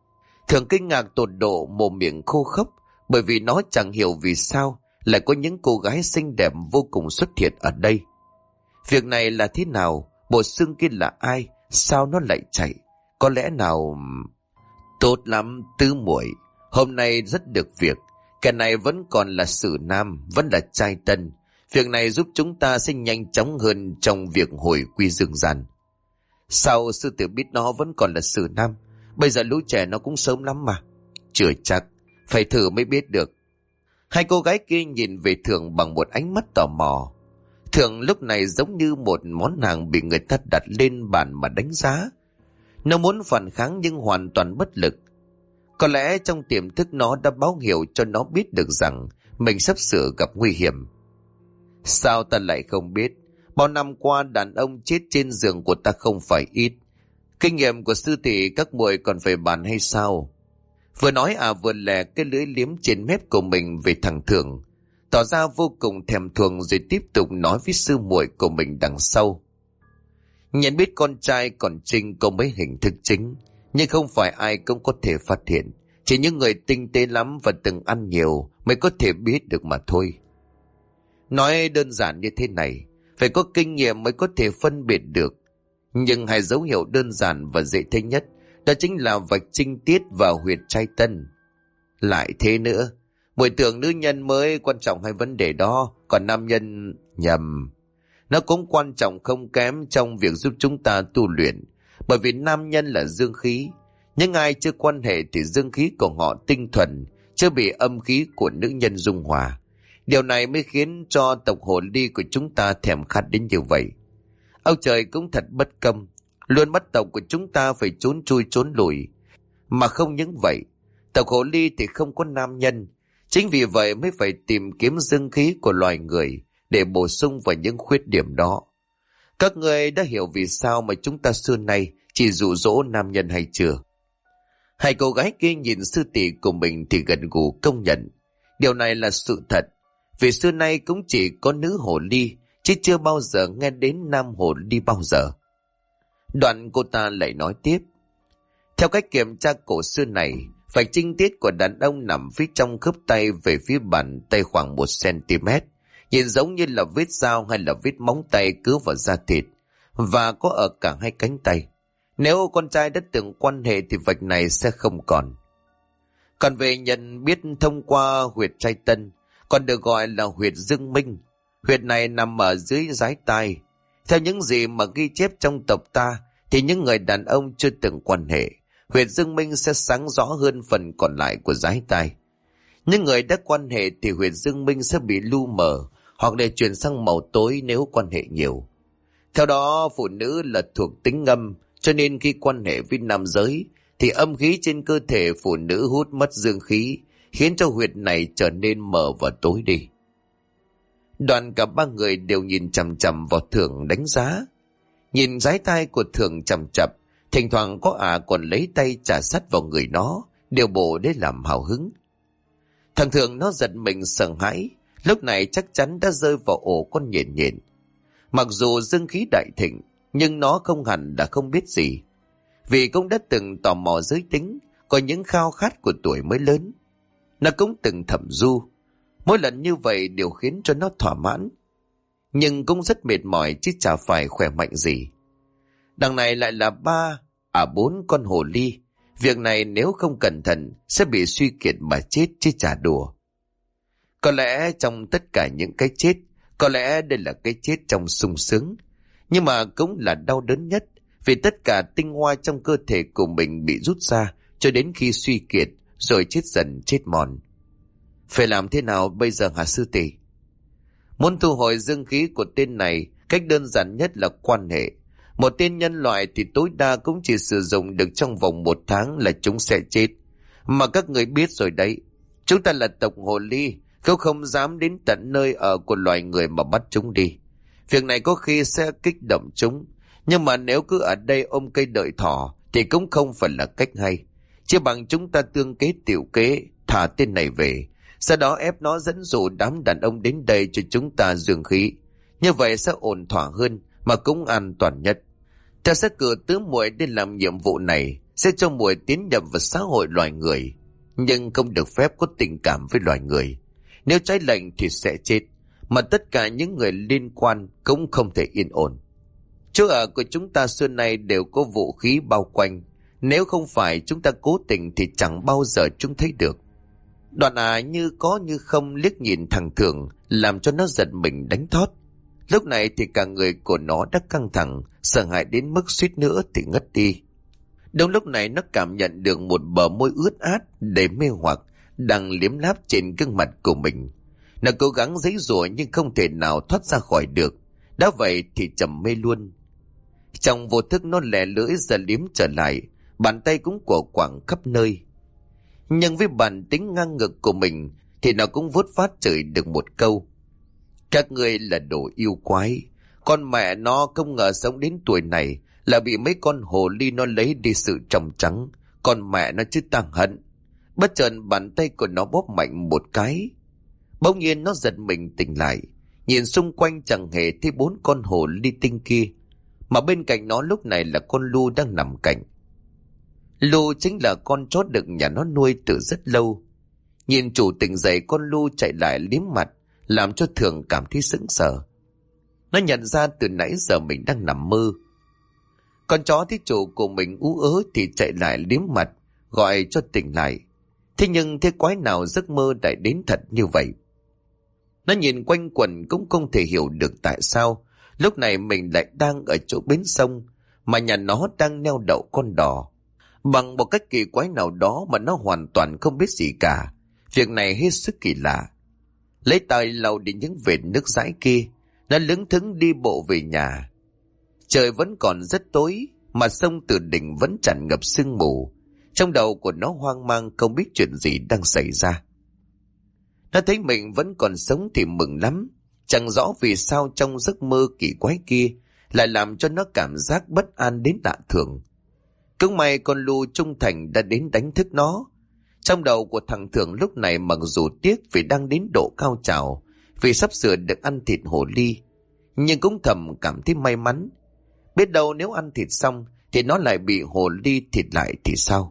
Thường kinh ngạc tột độ, mồm miệng khô khốc, bởi vì nó chẳng hiểu vì sao lại có những cô gái xinh đẹp vô cùng xuất hiện ở đây. Việc này là thế nào? Bộ xương kia là ai? Sao nó lại chạy? Có lẽ nào... Tốt lắm, Tứ muội, hôm nay rất được việc. Kẻ này vẫn còn là sử nam, vẫn là trai tân. Việc này giúp chúng ta sẽ nhanh chóng hơn trong việc hồi quy dương gian. Sao sư tử biết nó vẫn còn là sử nam? Bây giờ lũ trẻ nó cũng sớm lắm mà. Chưa chắc, phải thử mới biết được. Hai cô gái kia nhìn về Thường bằng một ánh mắt tò mò. Thường lúc này giống như một món hàng bị người ta đặt lên bàn mà đánh giá. Nó muốn phản kháng nhưng hoàn toàn bất lực. Có lẽ trong tiềm thức nó đã báo hiệu cho nó biết được rằng mình sắp sửa gặp nguy hiểm. Sao ta lại không biết? Bao năm qua đàn ông chết trên giường của ta không phải ít. Kinh nghiệm của sư tỷ các muội còn phải bàn hay sao? Vừa nói vừa lè cái lưỡi liếm trên mép của mình về thằng Thường, tỏ ra vô cùng thèm thuồng, rồi tiếp tục nói với sư muội của mình đằng sau. Nhận biết con trai còn Trinh có mấy hình thức chính, nhưng không phải ai cũng có thể phát hiện. Chỉ những người tinh tế lắm và từng ăn nhiều mới có thể biết được mà thôi. Nói đơn giản như thế này, phải có kinh nghiệm mới có thể phân biệt được. Nhưng hai dấu hiệu đơn giản và dễ thấy nhất đó chính là vạch trinh tiết và huyệt trai tân. Lại thế nữa, muội tưởng nữ nhân mới quan trọng hai vấn đề đó, còn nam nhân nhầm. Nó cũng quan trọng không kém trong việc giúp chúng ta tu luyện, bởi vì nam nhân là dương khí. Nhưng ai chưa quan hệ thì dương khí của họ tinh thuần, chưa bị âm khí của nữ nhân dung hòa. Điều này mới khiến cho tộc hồ ly của chúng ta thèm khát đến như vậy. Ông trời cũng thật bất công, luôn bắt tộc của chúng ta phải trốn chui trốn lùi. Mà không những vậy, tộc hồ ly thì không có nam nhân. Chính vì vậy mới phải tìm kiếm dương khí của loài người để bổ sung vào những khuyết điểm đó. Các người đã hiểu vì sao mà chúng ta xưa nay chỉ dụ dỗ nam nhân hay chưa? Hai cô gái kia nhìn sư tỷ của mình thì gần gù công nhận. Điều này là sự thật. Vì xưa nay cũng chỉ có nữ hồ ly, chứ chưa bao giờ nghe đến nam hồ ly bao giờ. Đoạn cô ta lại nói tiếp. Theo cách kiểm tra cổ xưa này, vạch trinh tiết của đàn ông nằm phía trong khớp tay về phía bàn tay khoảng 1 cm, nhìn giống như là vết dao hay là vết móng tay cứa vào da thịt, và có ở cả hai cánh tay. Nếu con trai đã từng quan hệ thì vạch này sẽ không còn. Còn về nhận biết thông qua huyệt trai tân, còn được gọi là huyệt dương minh. Huyệt này nằm ở dưới dái tai. Theo những gì mà ghi chép trong tộc ta thì những người đàn ông chưa từng quan hệ, huyệt dương minh sẽ sáng rõ hơn phần còn lại của dái tai. Những người đã quan hệ thì huyệt dương minh sẽ bị lu mờ hoặc để chuyển sang màu tối nếu quan hệ nhiều. Theo đó, phụ nữ là thuộc tính âm, cho nên khi quan hệ với nam giới thì âm khí trên cơ thể phụ nữ hút mất dương khí, khiến cho huyệt này trở nên mờ và tối đi. Đoạn cả ba người đều nhìn chằm chằm vào Thường đánh giá. Nhìn dái tai của Thường chằm chặp, thỉnh thoảng có còn lấy tay chà sát vào người nó, điều bộ để làm hào hứng. Thằng Thường nó giật mình sợ hãi, lúc này chắc chắn đã rơi vào ổ con nhện nhện. Mặc dù dương khí đại thịnh, nhưng nó không hẳn đã không biết gì. Vì cũng đã từng tò mò giới tính, có những khao khát của tuổi mới lớn. Nó cũng từng thẩm du, mỗi lần như vậy đều khiến cho nó thỏa mãn. Nhưng cũng rất mệt mỏi chứ chả phải khỏe mạnh gì. Đằng này lại là 4 con hồ ly. Việc này nếu không cẩn thận sẽ bị suy kiệt mà chết chứ chả đùa. Có lẽ trong tất cả những cái chết, có lẽ đây là cái chết trong sung sướng. Nhưng mà cũng là đau đớn nhất, vì tất cả tinh hoa trong cơ thể của mình bị rút ra cho đến khi suy kiệt, rồi chết dần chết mòn. Phải làm thế nào bây giờ hả sư tỷ? Muốn thu hồi dương khí của tên này, cách đơn giản nhất là quan hệ. Một tên nhân loại thì tối đa cũng chỉ sử dụng được trong vòng 1 tháng là chúng sẽ chết. Mà các người biết rồi đấy, chúng ta là tộc hồ ly, không dám đến tận nơi ở của loài người mà bắt chúng đi. Việc này có khi sẽ kích động chúng, nhưng mà nếu cứ ở đây ôm cây đợi thỏ thì cũng không phải là cách hay. Chỉ bằng chúng ta tương kế tiểu kế, thả tên này về, sau đó ép nó dẫn dụ đám đàn ông đến đây cho chúng ta dương khí. Như vậy sẽ ổn thỏa hơn mà cũng an toàn nhất. Ta sẽ cử tứ muội đi làm nhiệm vụ này, sẽ cho muội tiến nhập vào xã hội loài người, nhưng không được phép có tình cảm với loài người. Nếu trái lệnh thì sẽ chết, mà tất cả những người liên quan cũng không thể yên ổn. Chỗ ở của chúng ta xưa nay đều có vũ khí bao quanh, nếu không phải chúng ta cố tình thì chẳng bao giờ chúng thấy được. Đoạn như có như không liếc nhìn thằng Thường, làm cho nó giật mình đánh thót. Lúc này thì cả người của nó đã căng thẳng, sợ hãi đến mức suýt nữa thì ngất đi. Đúng lúc này nó cảm nhận được một bờ môi ướt át đầy mê hoặc đang liếm láp trên gương mặt của mình. Nó cố gắng giãy giụa nhưng không thể nào thoát ra khỏi được. Đã vậy thì trầm mê luôn. Trong vô thức nó lè lưỡi ra liếm trở lại, bàn tay cũng của quảng khắp nơi. Nhưng với bản tính ngang ngược của mình thì nó cũng vuốt phát chửi được một câu: các ngươi là đồ yêu quái. Con mẹ nó không ngờ sống đến tuổi này là bị mấy con hồ ly nó lấy đi sự trong trắng. Con mẹ nó chứ tăng hận. Bất chợt bàn tay của nó bóp mạnh một cái. Bỗng nhiên nó giật mình tỉnh lại, nhìn xung quanh chẳng hề thấy 4 con hồ ly tinh kia, mà bên cạnh nó lúc này là con Lu đang nằm cạnh. Lu chính là con chó đực nhà nó nuôi từ rất lâu. Nhìn chủ tỉnh dậy, con Lu chạy lại liếm mặt, làm cho Thường cảm thấy sững sờ. Nó nhận ra từ nãy giờ mình đang nằm mơ. Con chó thấy chủ của mình ú ớ thì chạy lại liếm mặt, gọi cho tỉnh lại. Thế nhưng thế quái nào giấc mơ lại đến thật như vậy? Nó nhìn quanh quẩn cũng không thể hiểu được tại sao lúc này mình lại đang ở chỗ bến sông, mà nhà nó đang neo đậu con đò. Bằng một cách kỳ quái nào đó mà nó hoàn toàn không biết gì cả. Việc này hết sức kỳ lạ. Lấy tay lau đi những vệt nước dãi kia, nó lững thững đi bộ về nhà. Trời vẫn còn rất tối, mà sông Từ Đỉnh vẫn tràn ngập sương mù. Trong đầu của nó hoang mang không biết chuyện gì đang xảy ra. Nó thấy mình vẫn còn sống thì mừng lắm. Chẳng rõ vì sao trong giấc mơ kỳ quái kia lại làm cho nó cảm giác bất an đến lạ thường. Cũng may con Lu trung thành đã đến đánh thức nó. Trong đầu của thằng Thường lúc này mặc dù tiếc vì đang đến độ cao trào, vì sắp sửa được ăn thịt hồ ly, nhưng cũng thầm cảm thấy may mắn. Biết đâu nếu ăn thịt xong thì nó lại bị hồ ly thịt lại thì sao?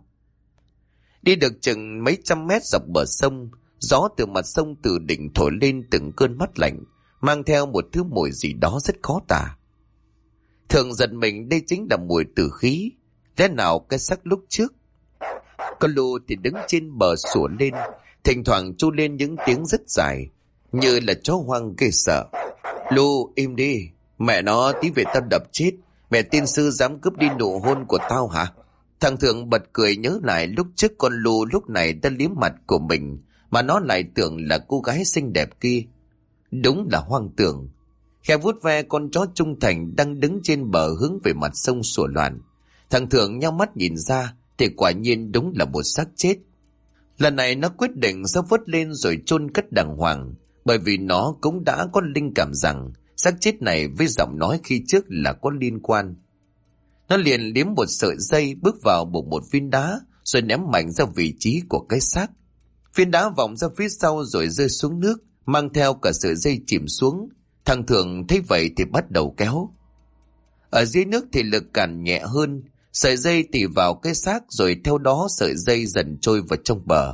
Đi được chừng mấy trăm mét dọc bờ sông, gió từ mặt sông Từ Đỉnh thổi lên từng cơn mát lạnh, mang theo một thứ mùi gì đó rất khó tả. Thường giật mình, đây chính là mùi tử khí. Lẽ nào cái xác lúc trước? Con Lu thì đứng trên bờ sủa lên, thỉnh thoảng tru lên những tiếng rất dài, như là chó hoang ghê sợ. Lu, im đi, mẹ nó tí về tao đập chết. Mẹ tiên sư dám cướp đi nụ hôn của tao hả? Thằng Thường bật cười nhớ lại lúc trước con Lu lúc này đã liếm mặt của mình, mà nó lại tưởng là cô gái xinh đẹp kia. Đúng là hoang tưởng. Khẽ vuốt ve con chó trung thành đang đứng trên bờ hướng về mặt sông sủa loạn. Thằng Thường nhao mắt nhìn ra thì quả nhiên đúng là một xác chết. Lần này nó quyết định sẽ vớt lên rồi chôn cất đàng hoàng, bởi vì nó cũng đã có linh cảm rằng xác chết này với giọng nói khi trước là có liên quan. Nó liền liếm một sợi dây, bước vào buộc một viên đá rồi ném mạnh ra vị trí của cái xác. Viên đá vòng ra phía sau rồi rơi xuống nước, mang theo cả sợi dây chìm xuống. Thằng Thường thấy vậy thì bắt đầu kéo. Ở dưới nước thì lực cản nhẹ hơn, sợi dây tì vào cái xác rồi theo đó sợi dây dần trôi vào trong bờ.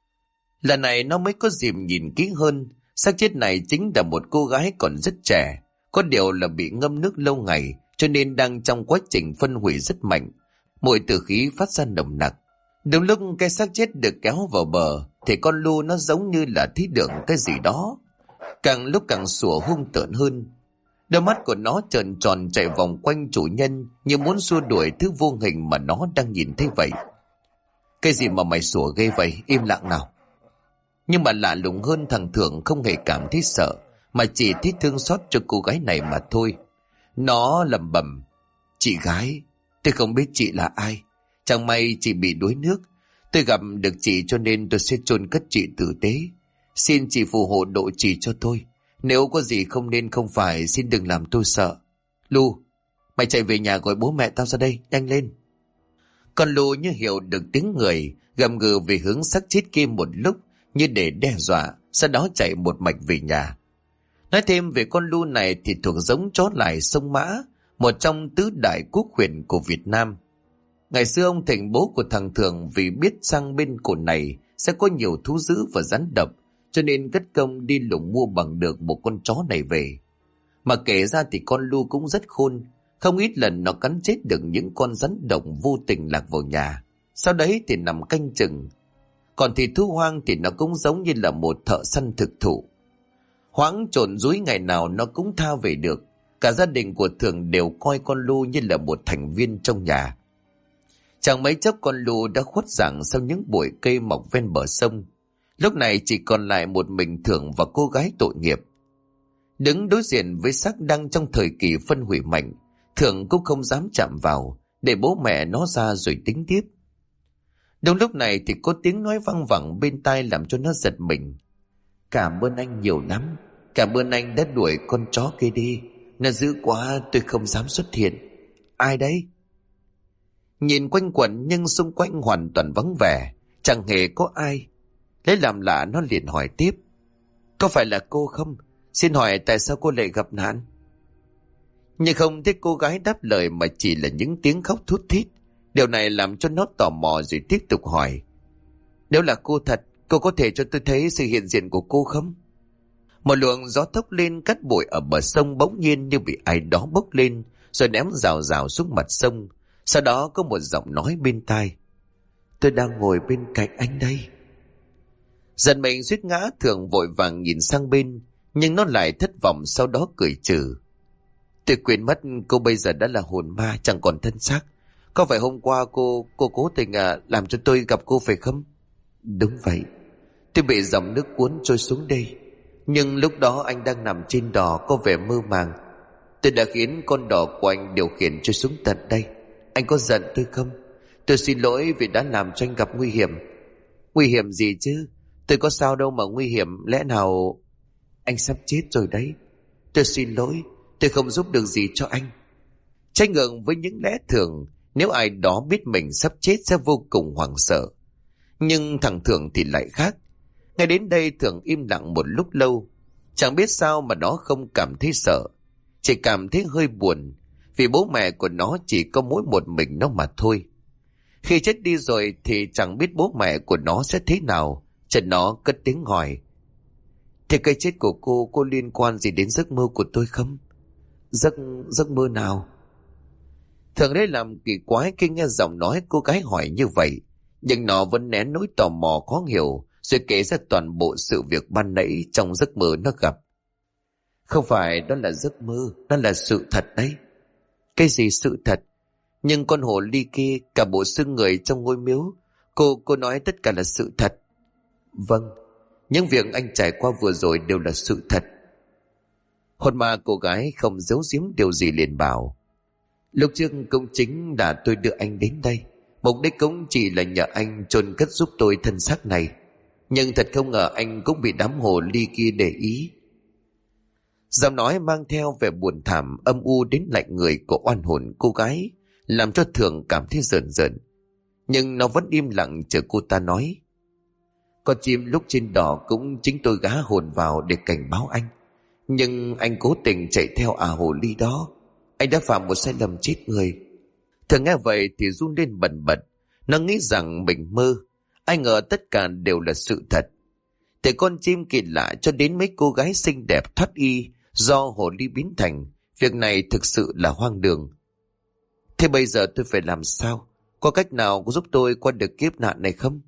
Lần này nó mới có dịp nhìn kỹ hơn. Xác chết này chính là một cô gái còn rất trẻ, có điều là bị ngâm nước lâu ngày cho nên đang trong quá trình phân hủy rất mạnh, mùi tử khí phát ra nồng nặc. Đúng lúc cái xác chết được kéo vào bờ thì con Lu nó giống như là thấy được cái gì đó, càng lúc càng sủa hung tợn hơn. Đôi mắt của nó tròn tròn chạy vòng quanh chủ nhân như muốn xua đuổi thứ vô hình mà nó đang nhìn thấy vậy. Cái gì mà mày sủa ghê vậy, im lặng nào. Nhưng mà lạ lùng hơn, thằng Thường không hề cảm thấy sợ, mà chỉ thấy thương xót cho cô gái này mà thôi. Nó lẩm bẩm: chị gái, tôi không biết chị là ai. Chẳng may chị bị đuối nước. Tôi gặp được chị cho nên tôi sẽ chôn cất chị tử tế. Xin chị phù hộ độ chị cho tôi. Nếu có gì không nên không phải, xin đừng làm tôi sợ. Lu, mày chạy về nhà gọi bố mẹ tao ra đây, nhanh lên. Con Lu như hiểu được tiếng người, gầm gừ về hướng xác chết kia một lúc như để đe dọa, sau đó chạy một mạch về nhà. Nói thêm về con Lu này thì thuộc giống chó lải sông Mã, một trong tứ đại quốc huyền của Việt Nam. Ngày xưa ông Thịnh bố của thằng Thường vì biết sang bên cồn này sẽ có nhiều thú dữ và rắn độc, cho nên cất công đi lùng mua bằng được một con chó này về. Mà kể ra thì con Lu cũng rất khôn, không ít lần nó cắn chết được những con rắn độc vô tình lạc vào nhà, sau đấy thì nằm canh chừng. Còn thịt thú hoang thì nó cũng giống như là một thợ săn thực thụ. Hoáng trộn rúi ngày nào nó cũng tha về được. Cả gia đình của Thường đều coi con Lu như là một thành viên trong nhà. Chẳng mấy chốc con Lu đã khuất dạng sau những bụi cây mọc ven bờ sông. Lúc này chỉ còn lại một mình Thường và cô gái tội nghiệp. Đứng đối diện với xác đang trong thời kỳ phân hủy mạnh, Thường cũng không dám chạm vào, để bố mẹ nó ra rồi tính tiếp. Đúng lúc này thì có tiếng nói văng vẳng bên tai làm cho nó giật mình. Cảm ơn anh nhiều lắm. Cảm ơn anh đã đuổi con chó kia đi. Nó dữ quá tôi không dám xuất hiện. Ai đấy? Nhìn quanh quẩn nhưng xung quanh hoàn toàn vắng vẻ, chẳng hề có ai. Lấy làm lạ nó liền hỏi tiếp. Có phải là cô không? Xin hỏi tại sao cô lại gặp nạn? Nhưng không thấy cô gái đáp lời mà chỉ là những tiếng khóc thút thít. Điều này làm cho nó tò mò rồi tiếp tục hỏi. Nếu là cô thật, cô có thể cho tôi thấy sự hiện diện của cô không? Một luồng gió thốc lên cắt bụi ở bờ sông bỗng nhiên như bị ai đó bốc lên rồi ném rào rào xuống mặt sông. Sau đó có một giọng nói bên tai. Tôi đang ngồi bên cạnh anh đây. Giận mình suýt ngã, Thường vội vàng nhìn sang bên, nhưng nó lại thất vọng, sau đó cười trừ. Tôi quên mất cô bây giờ đã là hồn ma, chẳng còn thân xác. Có phải hôm qua cô cố tình làm cho tôi gặp cô phải không? Đúng vậy. Tôi bị dòng nước cuốn trôi xuống đây. Nhưng lúc đó anh đang nằm trên đò có vẻ mơ màng. Tôi đã khiến con đò của anh điều khiển trôi xuống tận đây. Anh có giận tôi không? Tôi xin lỗi vì đã làm cho anh gặp nguy hiểm. Nguy hiểm gì chứ? Tôi có sao đâu mà nguy hiểm. Lẽ nào anh sắp chết rồi đấy? Tôi xin lỗi. Tôi không giúp được gì cho anh. Trái ngược với những lẽ thường, nếu ai đó biết mình sắp chết sẽ vô cùng hoảng sợ. Nhưng thằng Thường thì lại khác. Ngay đến đây Thường im lặng một lúc lâu. Chẳng biết sao mà nó không cảm thấy sợ, chỉ cảm thấy hơi buồn, vì bố mẹ của nó chỉ có mỗi một mình nó mà thôi. Khi chết đi rồi thì chẳng biết bố mẹ của nó sẽ thế nào. Trần nó cất tiếng hỏi. Thế cái chết của cô liên quan gì đến giấc mơ của tôi không? Giấc mơ nào? Thường đấy làm kỳ quái khi nghe giọng nói cô gái hỏi như vậy, nhưng nó vẫn nén nỗi tò mò khó hiểu, rồi kể ra toàn bộ sự việc ban nãy trong giấc mơ nó gặp. Không phải đó là giấc mơ, đó là sự thật đấy. Cái gì sự thật? Nhưng con hồ ly kia, cả bộ xương người trong ngôi miếu, cô nói tất cả là sự thật. Vâng, những việc anh trải qua vừa rồi đều là sự thật. Hồn ma cô gái không giấu giếm điều gì liền bảo. Lúc trước cũng chính là tôi đưa anh đến đây. Mục đích cũng chỉ là nhờ anh chôn cất giúp tôi thân xác này. Nhưng thật không ngờ anh cũng bị đám hồ ly kia để ý. Giọng nói mang theo vẻ buồn thảm âm u đến lạnh người của oan hồn cô gái, làm cho Thường cảm thấy rợn rợn. Nhưng nó vẫn im lặng chờ cô ta nói. Con chim lúc trên đò cũng chính tôi gá hồn vào để cảnh báo anh. Nhưng anh cố tình chạy theo hồ ly đó. Anh đã phạm một sai lầm chết người. Thường nghe vậy thì run lên bần bật. Nó nghĩ rằng mình mơ. Ai ngờ tất cả đều là sự thật. Từ con chim kỳ lạ cho đến mấy cô gái xinh đẹp thoát y do hồ ly biến thành, việc này thực sự là hoang đường. Thế bây giờ tôi phải làm sao? Có cách nào giúp tôi qua được kiếp nạn này không?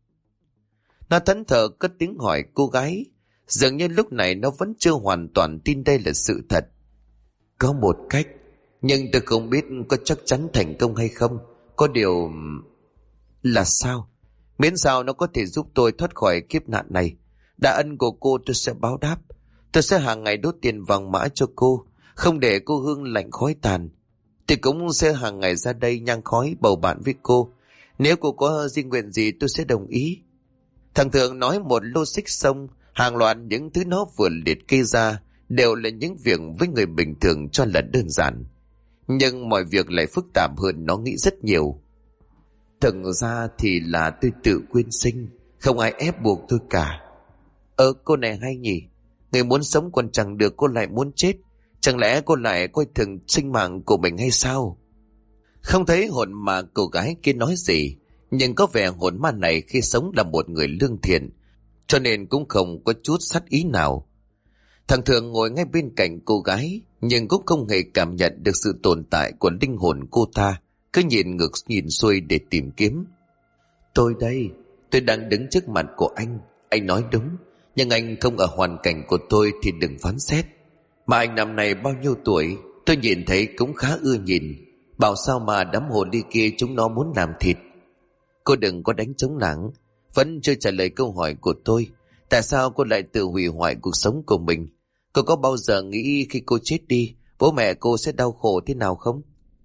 Nó thẫn thờ cất tiếng hỏi cô gái. Dường như lúc này nó vẫn chưa hoàn toàn tin đây là sự thật. Có một cách, nhưng tôi không biết có chắc chắn thành công hay không. Có điều... Là sao? Miễn sao nó có thể giúp tôi thoát khỏi kiếp nạn này. Đại ân của cô tôi sẽ báo đáp. Tôi sẽ hàng ngày đốt tiền vàng mã cho cô, không để cô hương lạnh khói tàn. Tôi cũng sẽ hàng ngày ra đây nhang khói bầu bạn với cô. Nếu cô có di nguyện gì tôi sẽ đồng ý. Thằng Thường nói một lô xích xong, hàng loạt những thứ nó vừa liệt kê ra đều là những việc với người bình thường cho là đơn giản. Nhưng mọi việc lại phức tạp hơn nó nghĩ rất nhiều. Thực ra thì là tôi tự quyên sinh, không ai ép buộc tôi cả. Cô này hay nhỉ? Người muốn sống còn chẳng được cô lại muốn chết. Chẳng lẽ cô lại coi thường sinh mạng của mình hay sao? Không thấy hồn ma cô gái kia nói gì, nhưng có vẻ hồn ma này khi sống là một người lương thiện, cho nên cũng không có chút sát ý nào. Thằng Thường ngồi ngay bên cạnh cô gái, nhưng cũng không hề cảm nhận được sự tồn tại của linh hồn cô ta, cứ nhìn ngược nhìn xuôi để tìm kiếm. Tôi đây, tôi đang đứng trước mặt của anh nói đúng, nhưng anh không ở hoàn cảnh của tôi thì đừng phán xét. Mà anh năm nay bao nhiêu tuổi, tôi nhìn thấy cũng khá ưa nhìn, bảo sao mà đám hồ ly kia chúng nó muốn làm thịt. Cô đừng có đánh trống lảng, vẫn chưa trả lời câu hỏi của tôi. Tại sao cô lại tự hủy hoại cuộc sống của mình? Cô có bao giờ nghĩ khi cô chết đi, bố mẹ cô sẽ đau khổ thế nào không?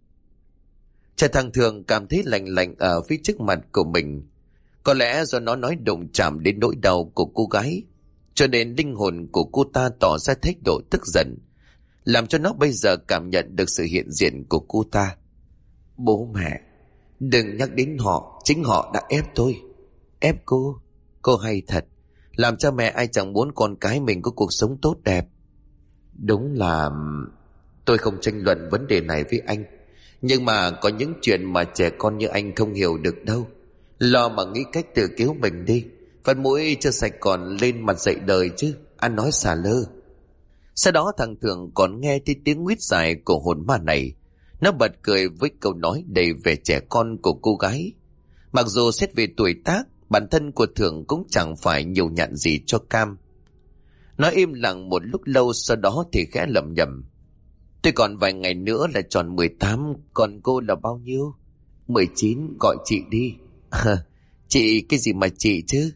Thằng Thường cảm thấy lạnh lạnh ở phía trước mặt của mình. Có lẽ do nó nói đụng chạm đến nỗi đau của cô gái, cho nên linh hồn của cô ta tỏ ra thái độ tức giận, làm cho nó bây giờ cảm nhận được sự hiện diện của cô ta. Bố mẹ, đừng nhắc đến họ, chính họ đã ép tôi. Ép cô? Cô hay thật, làm cha mẹ ai chẳng muốn con cái mình có cuộc sống tốt đẹp. Đúng là tôi không tranh luận vấn đề này với anh, nhưng mà có những chuyện mà trẻ con như anh không hiểu được đâu. Lo mà nghĩ cách tự cứu mình đi, phần mũi chưa sạch còn lên mặt dạy đời chứ, anh nói xả lơ. Sau đó thằng Thường còn nghe thấy tiếng huýt dài của hồn ma này. Nó bật cười với câu nói đầy vẻ trẻ con của cô gái. Mặc dù xét về tuổi tác, bản thân của Thường cũng chẳng phải nhiều nhặn gì cho cam. Nó im lặng một lúc lâu, sau đó thì khẽ lẩm nhẩm. Tôi còn vài ngày nữa là tròn 18, còn cô là bao nhiêu? 19, gọi chị đi. Chị cái gì mà chị chứ?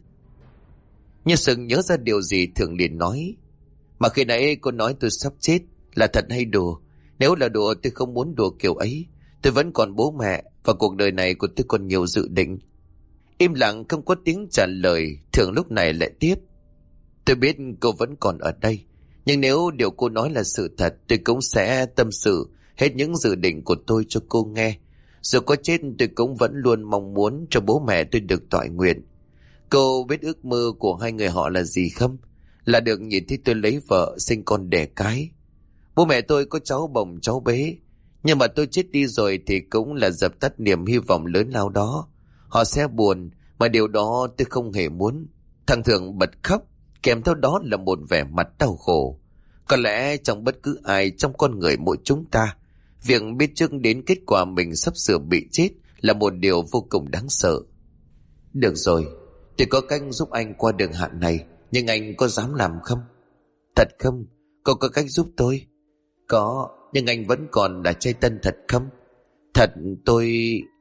Như sừng nhớ ra điều gì, Thường liền nói. Mà khi nãy cô nói tôi sắp chết, là thật hay đùa? Nếu là đùa tôi không muốn đùa kiểu ấy. Tôi vẫn còn bố mẹ, và cuộc đời này của tôi còn nhiều dự định. Im lặng không có tiếng trả lời, Thường lúc này lại tiếp. Tôi biết cô vẫn còn ở đây, nhưng nếu điều cô nói là sự thật, tôi cũng sẽ tâm sự hết những dự định của tôi cho cô nghe. Dù có chết tôi cũng vẫn luôn mong muốn cho bố mẹ tôi được toại nguyện. Cô biết ước mơ của hai người họ là gì không? Là được nhìn thấy tôi lấy vợ, sinh con đẻ cái. Bố mẹ tôi có cháu bồng cháu bế, nhưng mà tôi chết đi rồi thì cũng là dập tắt niềm hy vọng lớn lao đó. Họ sẽ buồn, mà điều đó tôi không hề muốn. Thằng Thường bật khóc, kèm theo đó là một vẻ mặt đau khổ. Có lẽ trong bất cứ ai trong con người mỗi chúng ta, việc biết trước đến kết quả mình sắp sửa bị chết là một điều vô cùng đáng sợ. Được rồi, tôi có cách giúp anh qua đường hạn này, nhưng anh có dám làm không? Thật không? Cô có cách giúp tôi? Có, nhưng anh vẫn còn là trai tân thật không? Thật, tôi...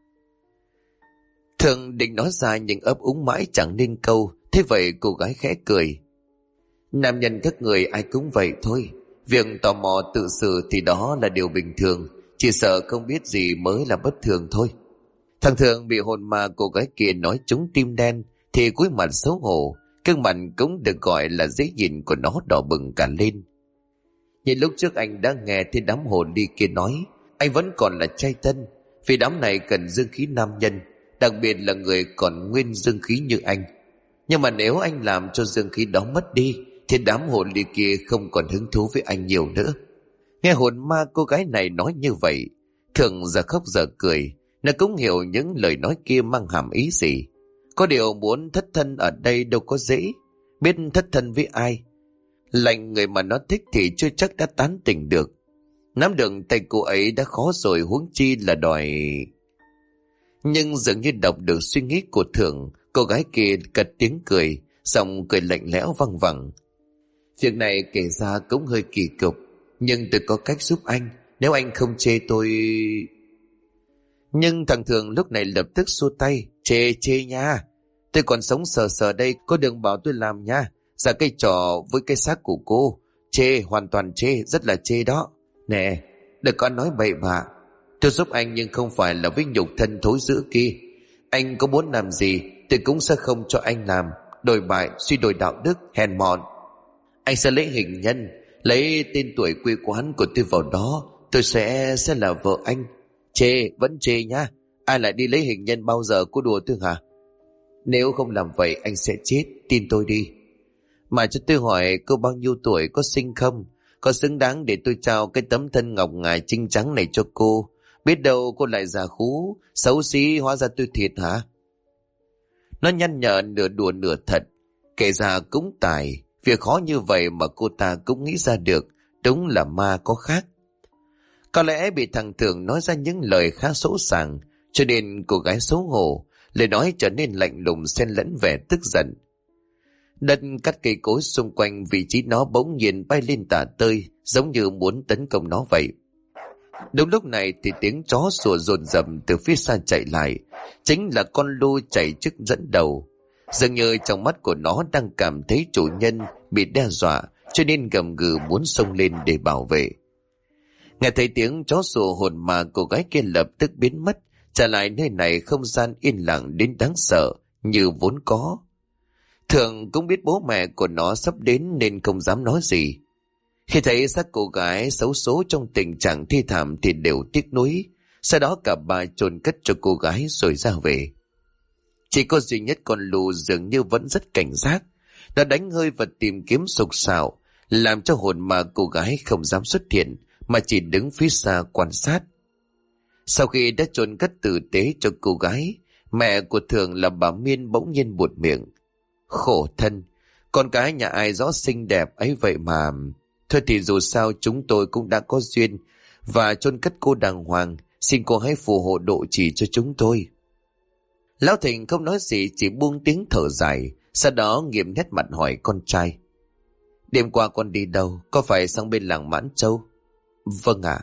Thường định nói ra nhưng ấp úng mãi chẳng nên câu. Thế vậy cô gái khẽ cười. Nam nhân các người ai cũng vậy thôi. Việc tò mò tự xử thì đó là điều bình thường, chỉ sợ không biết gì mới là bất thường thôi. Thằng Thường bị hồn ma cô gái kia nói trúng tim đen thì cúi mặt xấu hổ, gương mặt cũng được gọi là dễ nhìn của nó đỏ bừng cả lên. Như lúc trước anh đã nghe thấy đám hồn đi kia nói, anh vẫn còn là trai tân, vì đám này cần dương khí nam nhân, đặc biệt là người còn nguyên dương khí như anh. Nhưng mà nếu anh làm cho dương khí đó mất đi thì đám hồn đi kia không còn hứng thú với anh nhiều nữa. Nghe hồn ma cô gái này nói như vậy, Thường giờ khóc giờ cười. Nó cũng hiểu những lời nói kia mang hàm ý gì. Có điều muốn thất thân ở đây đâu có dễ. Biết thất thân với ai, lành người mà nó thích thì chưa chắc đã tán tỉnh được. Nắm được tay cô ấy đã khó rồi, huống chi là đòi. Nhưng dường như đọc được suy nghĩ của Thường, cô gái kia cất tiếng cười, giọng cười lạnh lẽo văng vẳng. Việc này kể ra cũng hơi kỳ cục, nhưng tôi có cách giúp anh, nếu anh không chê tôi... Nhưng thằng Thường lúc này lập tức xua tay. Chê nha, tôi còn sống sờ sờ đây, có đừng bảo tôi làm nha. Ra cây trò với cái xác của cô. Chê, hoàn toàn chê, rất là chê đó. Nè, đừng có nói bậy bạ. Tôi giúp anh nhưng không phải là với nhục thân thối dữ kia. Anh có muốn làm gì tôi cũng sẽ không cho anh làm. Đồi bại, suy đồi đạo đức, hèn mọn. Anh sẽ lấy hình nhân, lấy tên tuổi quê quán của tôi vào đó. Tôi sẽ là vợ anh. Chê, vẫn chê nhá. Ai lại đi lấy hình nhân bao giờ, cô đùa tôi hả? Nếu không làm vậy anh sẽ chết, tin tôi đi. Mà cho tôi hỏi, cô bao nhiêu tuổi, có xinh không? Có xứng đáng để tôi trao cái tấm thân ngọc ngà trinh trắng này cho cô? Biết đâu cô lại già khú, xấu xí hóa ra tôi thiệt hả? Nó nhăn nhở nửa đùa nửa thật. Kể ra cũng tài, việc khó như vậy mà cô ta cũng nghĩ ra được, đúng là ma có khác. Có lẽ bị thằng Thường nói ra những lời khá sỗ sàng, cho nên cô gái xấu hổ, lời nói trở nên lạnh lùng xen lẫn vẻ tức giận. Đất cắt cây cối xung quanh vị trí nó bỗng nhiên bay lên tả tơi, giống như muốn tấn công nó vậy. Đúng lúc này thì tiếng chó sủa dồn dập từ phía xa chạy lại, chính là con Lu chạy trước dẫn đầu. Dường như trong mắt của nó đang cảm thấy chủ nhân bị đe dọa, cho nên gầm gừ muốn xông lên để bảo vệ. Nghe thấy tiếng chó sủa, hồn ma cô gái kia lập tức biến mất, trả lại nơi này không gian yên lặng đến đáng sợ như vốn có. Thường cũng biết bố mẹ của nó sắp đến nên không dám nói gì. Khi thấy xác cô gái xấu số trong tình trạng thi thảm thì đều tiếc nuối. Sau đó cả ba chôn cất cho cô gái rồi ra về. Chỉ có duy nhất con Lu dường như vẫn rất cảnh giác. Nó đánh hơi và tìm kiếm sục sạo, làm cho hồn ma cô gái không dám xuất hiện, mà chỉ đứng phía xa quan sát. Sau khi đã chôn cất tử tế cho cô gái, mẹ của Thường là bà Miên bỗng nhiên buột miệng. Khổ thân, con cái nhà ai rõ xinh đẹp ấy vậy mà. Thôi thì dù sao chúng tôi cũng đã có duyên và chôn cất cô đàng hoàng, xin cô hãy phù hộ độ trì cho chúng tôi. Lão Thịnh không nói gì, chỉ buông tiếng thở dài, sau đó nghiêm nét mặt hỏi con trai. Đêm qua con đi đâu, có phải sang bên làng Mãn Châu? Vâng ạ.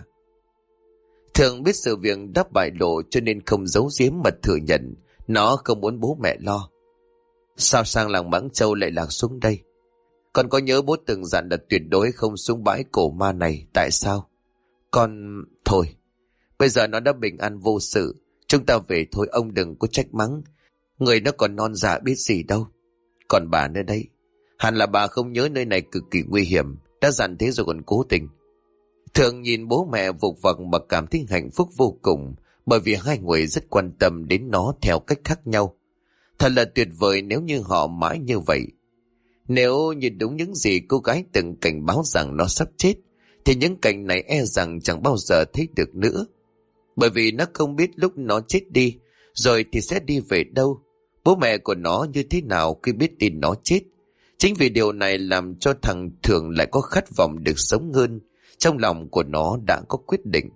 Thường biết sự việc đã bại lộ cho nên không giấu giếm mà thừa nhận, nó không muốn bố mẹ lo. Sao sang làng Mãn Châu lại lạc xuống đây? Con có nhớ bố từng dặn là tuyệt đối không xuống bãi cổ ma này, tại sao? Con... Thôi, bây giờ nó đã bình an vô sự, chúng ta về thôi, ông đừng có trách mắng. Người nó còn non dạ biết gì đâu. Còn bà nơi đây, hẳn là bà không nhớ nơi này cực kỳ nguy hiểm, đã dặn thế rồi còn cố tình. Thường nhìn bố mẹ vục vặc mà cảm thấy hạnh phúc vô cùng, bởi vì hai người rất quan tâm đến nó theo cách khác nhau. Thật là tuyệt vời nếu như họ mãi như vậy. Nếu như đúng những gì cô gái từng cảnh báo rằng nó sắp chết, thì những cảnh này e rằng chẳng bao giờ thấy được nữa. Bởi vì nó không biết lúc nó chết đi, rồi thì sẽ đi về đâu. Bố mẹ của nó như thế nào khi biết tin nó chết. Chính vì điều này làm cho thằng Thường lại có khát vọng được sống hơn. Trong lòng của nó đã có quyết định.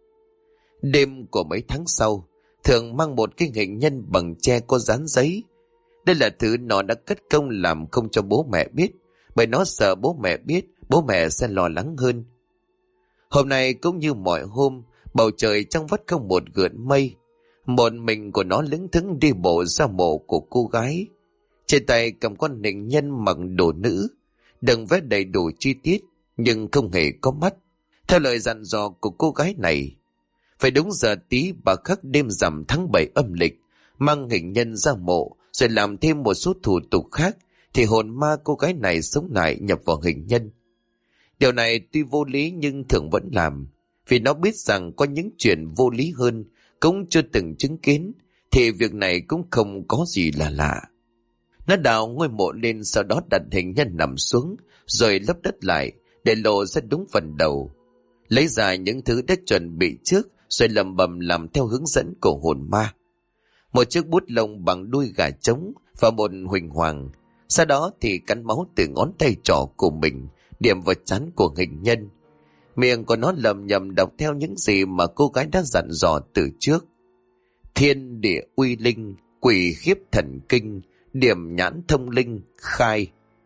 Đêm của mấy tháng sau, Thường mang một cái hình nhân bằng tre có dán giấy. Đây là thứ nó đã cất công làm không cho bố mẹ biết, bởi nó sợ bố mẹ biết, bố mẹ sẽ lo lắng hơn. Hôm nay cũng như mọi hôm, bầu trời trong vắt không một gợn mây. Một mình của nó lững thững đi bộ ra mộ của cô gái. Trên tay cầm con hình nhân mặc đồ nữ, đừng vẽ đầy đủ chi tiết, nhưng không hề có mắt. Theo lời dặn dò của cô gái này, phải đúng giờ tí bà khắc đêm rằm tháng 7 âm lịch, mang hình nhân ra mộ, rồi làm thêm một số thủ tục khác, thì hồn ma cô gái này sống lại nhập vào hình nhân. Điều này tuy vô lý nhưng Thường vẫn làm, vì nó biết rằng có những chuyện vô lý hơn, cũng chưa từng chứng kiến, thì việc này cũng không có gì là lạ. Nó đào ngôi mộ lên, sau đó đặt hình nhân nằm xuống, rồi lấp đất lại, để lộ ra đúng phần đầu. Lấy ra những thứ đã chuẩn bị trước, rồi lầm bầm làm theo hướng dẫn của hồn ma. Một chiếc bút lông bằng đuôi gà trống và một huỳnh hoàng. Sau đó thì cắn máu từ ngón tay trỏ của mình, điểm vào trán của hình nhân. Miệng của nó lầm nhầm đọc theo những gì mà cô gái đã dặn dò từ trước. Thiên địa uy linh, quỷ khiếp thần kinh, điểm nhãn thông linh, khai.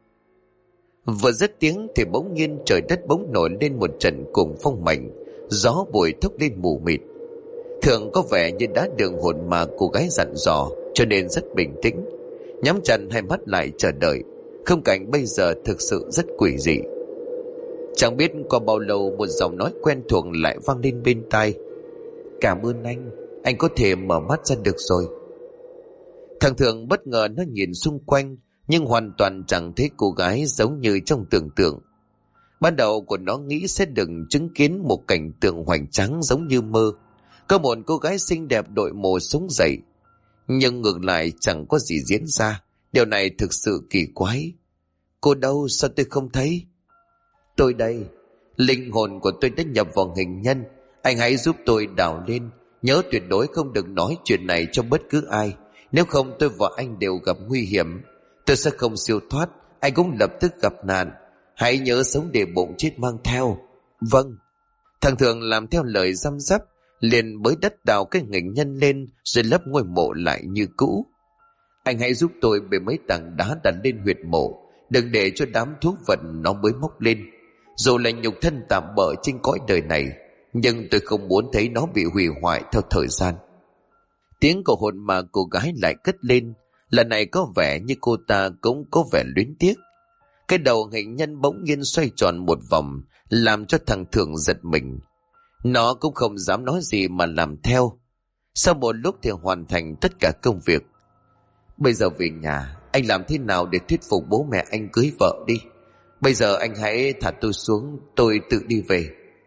Vừa dứt tiếng thì bỗng nhiên trời đất bỗng nổi lên một trận cuồng phong mạnh, gió bụi thốc lên mù mịt. Thường có vẻ như đã đường hồn mà cô gái dặn dò, cho nên rất bình tĩnh, nhắm chặt hai mắt lại chờ đợi. Khung cảnh bây giờ thực sự rất quỷ dị. Chẳng biết qua bao lâu một giọng nói quen thuộc lại vang lên bên tai. Cảm ơn anh có thể mở mắt ra được rồi. Thằng Thường bất ngờ nó nhìn xung quanh, nhưng hoàn toàn chẳng thấy cô gái giống như trong tưởng tượng. Ban đầu của nó nghĩ sẽ được chứng kiến một cảnh tượng hoành tráng giống như mơ, có một cô gái xinh đẹp đội mồ sống dậy. Nhưng ngược lại chẳng có gì diễn ra. Điều này thực sự kỳ quái. Cô đâu, sao tôi không thấy? Tôi đây. Linh hồn của tôi đã nhập vào hình nhân. Anh hãy giúp tôi đào lên. Nhớ tuyệt đối không được nói chuyện này cho bất cứ ai. Nếu không tôi và anh đều gặp nguy hiểm. Tôi sẽ không siêu thoát, anh cũng lập tức gặp nạn. Hãy nhớ sống để bụng chết mang theo. Vâng. Thằng Thường làm theo lời răm rắp, liền bới đất đào cái nghỉnh nhân lên rồi lấp ngôi mộ lại như cũ. Anh hãy giúp tôi bê mấy tảng đá đặt lên huyệt mộ, đừng để cho đám thú vật nó bới móc lên. Dù là nhục thân tạm bợ trên cõi đời này, nhưng tôi không muốn thấy nó bị hủy hoại theo thời gian. Tiếng của hồn ma cô gái lại cất lên, lần này có vẻ như cô ta cũng có vẻ luyến tiếc. Cái đầu hình nhân bỗng nhiên xoay tròn một vòng, làm cho thằng Thường giật mình. Nó cũng không dám nói gì mà làm theo. Sau một lúc thì hoàn thành tất cả công việc. Bây giờ về nhà, anh làm thế nào để thuyết phục bố mẹ anh cưới vợ đi. Bây giờ anh hãy thả tôi xuống, tôi tự đi về.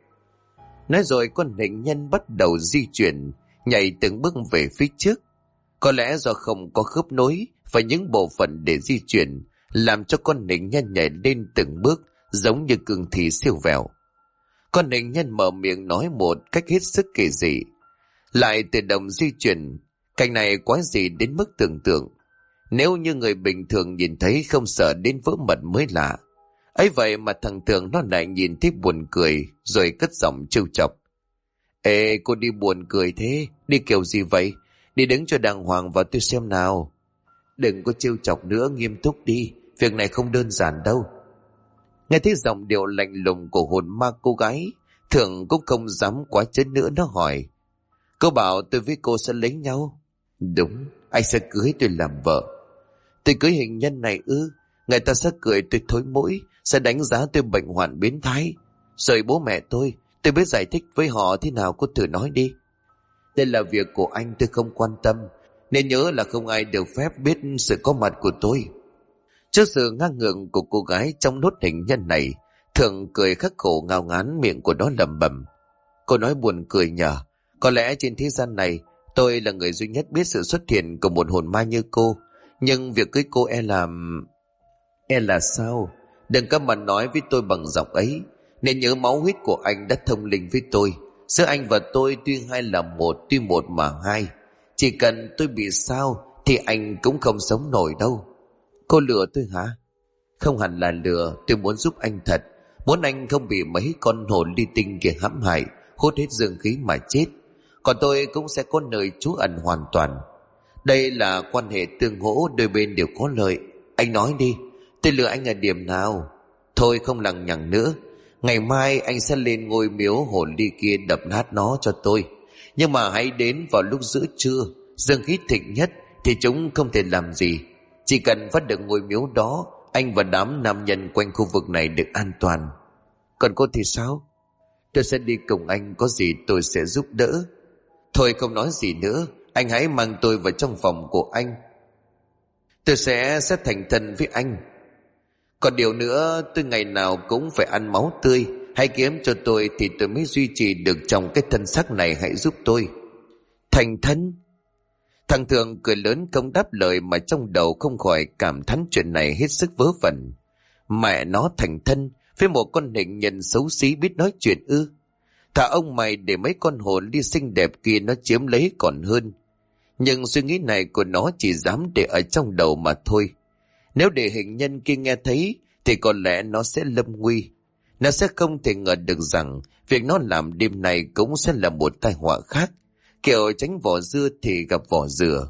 Nói rồi con hình nhân bắt đầu di chuyển, nhảy từng bước về phía trước. Có lẽ do không có khớp nối và những bộ phận để di chuyển, làm cho con hình nhân nhảy lên từng bước giống như cương thi siêu vẹo. Con hình nhân mở miệng nói một cách hết sức kỳ dị, lại tự động di chuyển. Cảnh này quái dị đến mức tưởng tượng. Nếu như người bình thường nhìn thấy không sợ đến vỡ mật mới lạ. Ấy vậy mà thằng Thường nó lại nhìn thấy buồn cười, rồi cất giọng trêu chọc. Ê, cô đi buồn cười thế, đi kiểu gì vậy? Đi đứng cho đàng hoàng vào tôi xem nào. Đừng có trêu chọc nữa, nghiêm túc đi, việc này không đơn giản đâu. Nghe thấy giọng điệu lạnh lùng của hồn ma cô gái, Thường cũng không dám quá chấn nữa. Nó hỏi, cô bảo tôi với cô sẽ lấy nhau? Đúng, anh sẽ cưới tôi làm vợ. Tôi cưới hình nhân này ư? Người ta sẽ cười tôi thối mũi, sẽ đánh giá tôi bệnh hoạn biến thái. Rồi bố mẹ tôi biết giải thích với họ thế nào, cô thử nói đi. Đây là việc của anh, tôi không quan tâm. Nên nhớ là không ai được phép biết sự có mặt của tôi. Trước sự ngang ngượng của cô gái trong nốt hình nhân này, Thường cười khắc khổ ngao ngán, miệng của nó lẩm bẩm. Cô nói buồn cười nhờ. Có lẽ trên thế gian này tôi là người duy nhất biết sự xuất hiện của một hồn ma như cô. Nhưng việc cưới cô E là sao? Đừng có mà nói với tôi bằng giọng ấy. Nên nhớ máu huyết của anh đã thông linh với tôi. Giữa anh và tôi tuy hai là một, tuy một mà hai. Chỉ cần tôi bị sao thì anh cũng không sống nổi đâu. Cô lừa tôi hả? Không hẳn là lừa, tôi muốn giúp anh thật. Muốn anh không bị mấy con hồn ly tinh kia hãm hại, hút hết dương khí mà chết. Còn tôi cũng sẽ có nơi trú ẩn hoàn toàn. Đây là quan hệ tương hỗ, đôi bên đều có lợi. Anh nói đi, tôi lừa anh ở điểm nào? Thôi không lằng nhằng nữa. Ngày mai anh sẽ lên ngôi miếu hồn ly kia đập nát nó cho tôi. Nhưng mà hãy đến vào lúc giữa trưa, dương khí thịnh nhất, thì chúng không thể làm gì. Chỉ cần phát được ngôi miếu đó, anh và đám nam nhân quanh khu vực này được an toàn. Còn cô thì sao? Tôi sẽ đi cùng anh, có gì tôi sẽ giúp đỡ. Thôi không nói gì nữa, anh hãy mang tôi vào trong phòng của anh. Tôi sẽ thành thân với anh. Còn điều nữa, tôi ngày nào cũng phải ăn máu tươi. Hãy kiếm cho tôi thì tôi mới duy trì được trong cái thân xác này, hãy giúp tôi. Thành thân? Thằng Thường cười lớn không đáp lời, mà trong đầu không khỏi cảm thán chuyện này hết sức vớ vẩn. Mẹ nó, thành thân với một con hình nhân xấu xí biết nói chuyện ư? Thà ông mày để mấy con hồn đi xinh đẹp kia nó chiếm lấy còn hơn. Nhưng suy nghĩ này của nó chỉ dám để ở trong đầu mà thôi. Nếu để hình nhân kia nghe thấy thì có lẽ nó sẽ lâm nguy. Nó sẽ không thể ngờ được rằng việc nó làm đêm này cũng sẽ là một tai họa khác. Kiểu tránh vỏ dưa thì gặp vỏ dừa.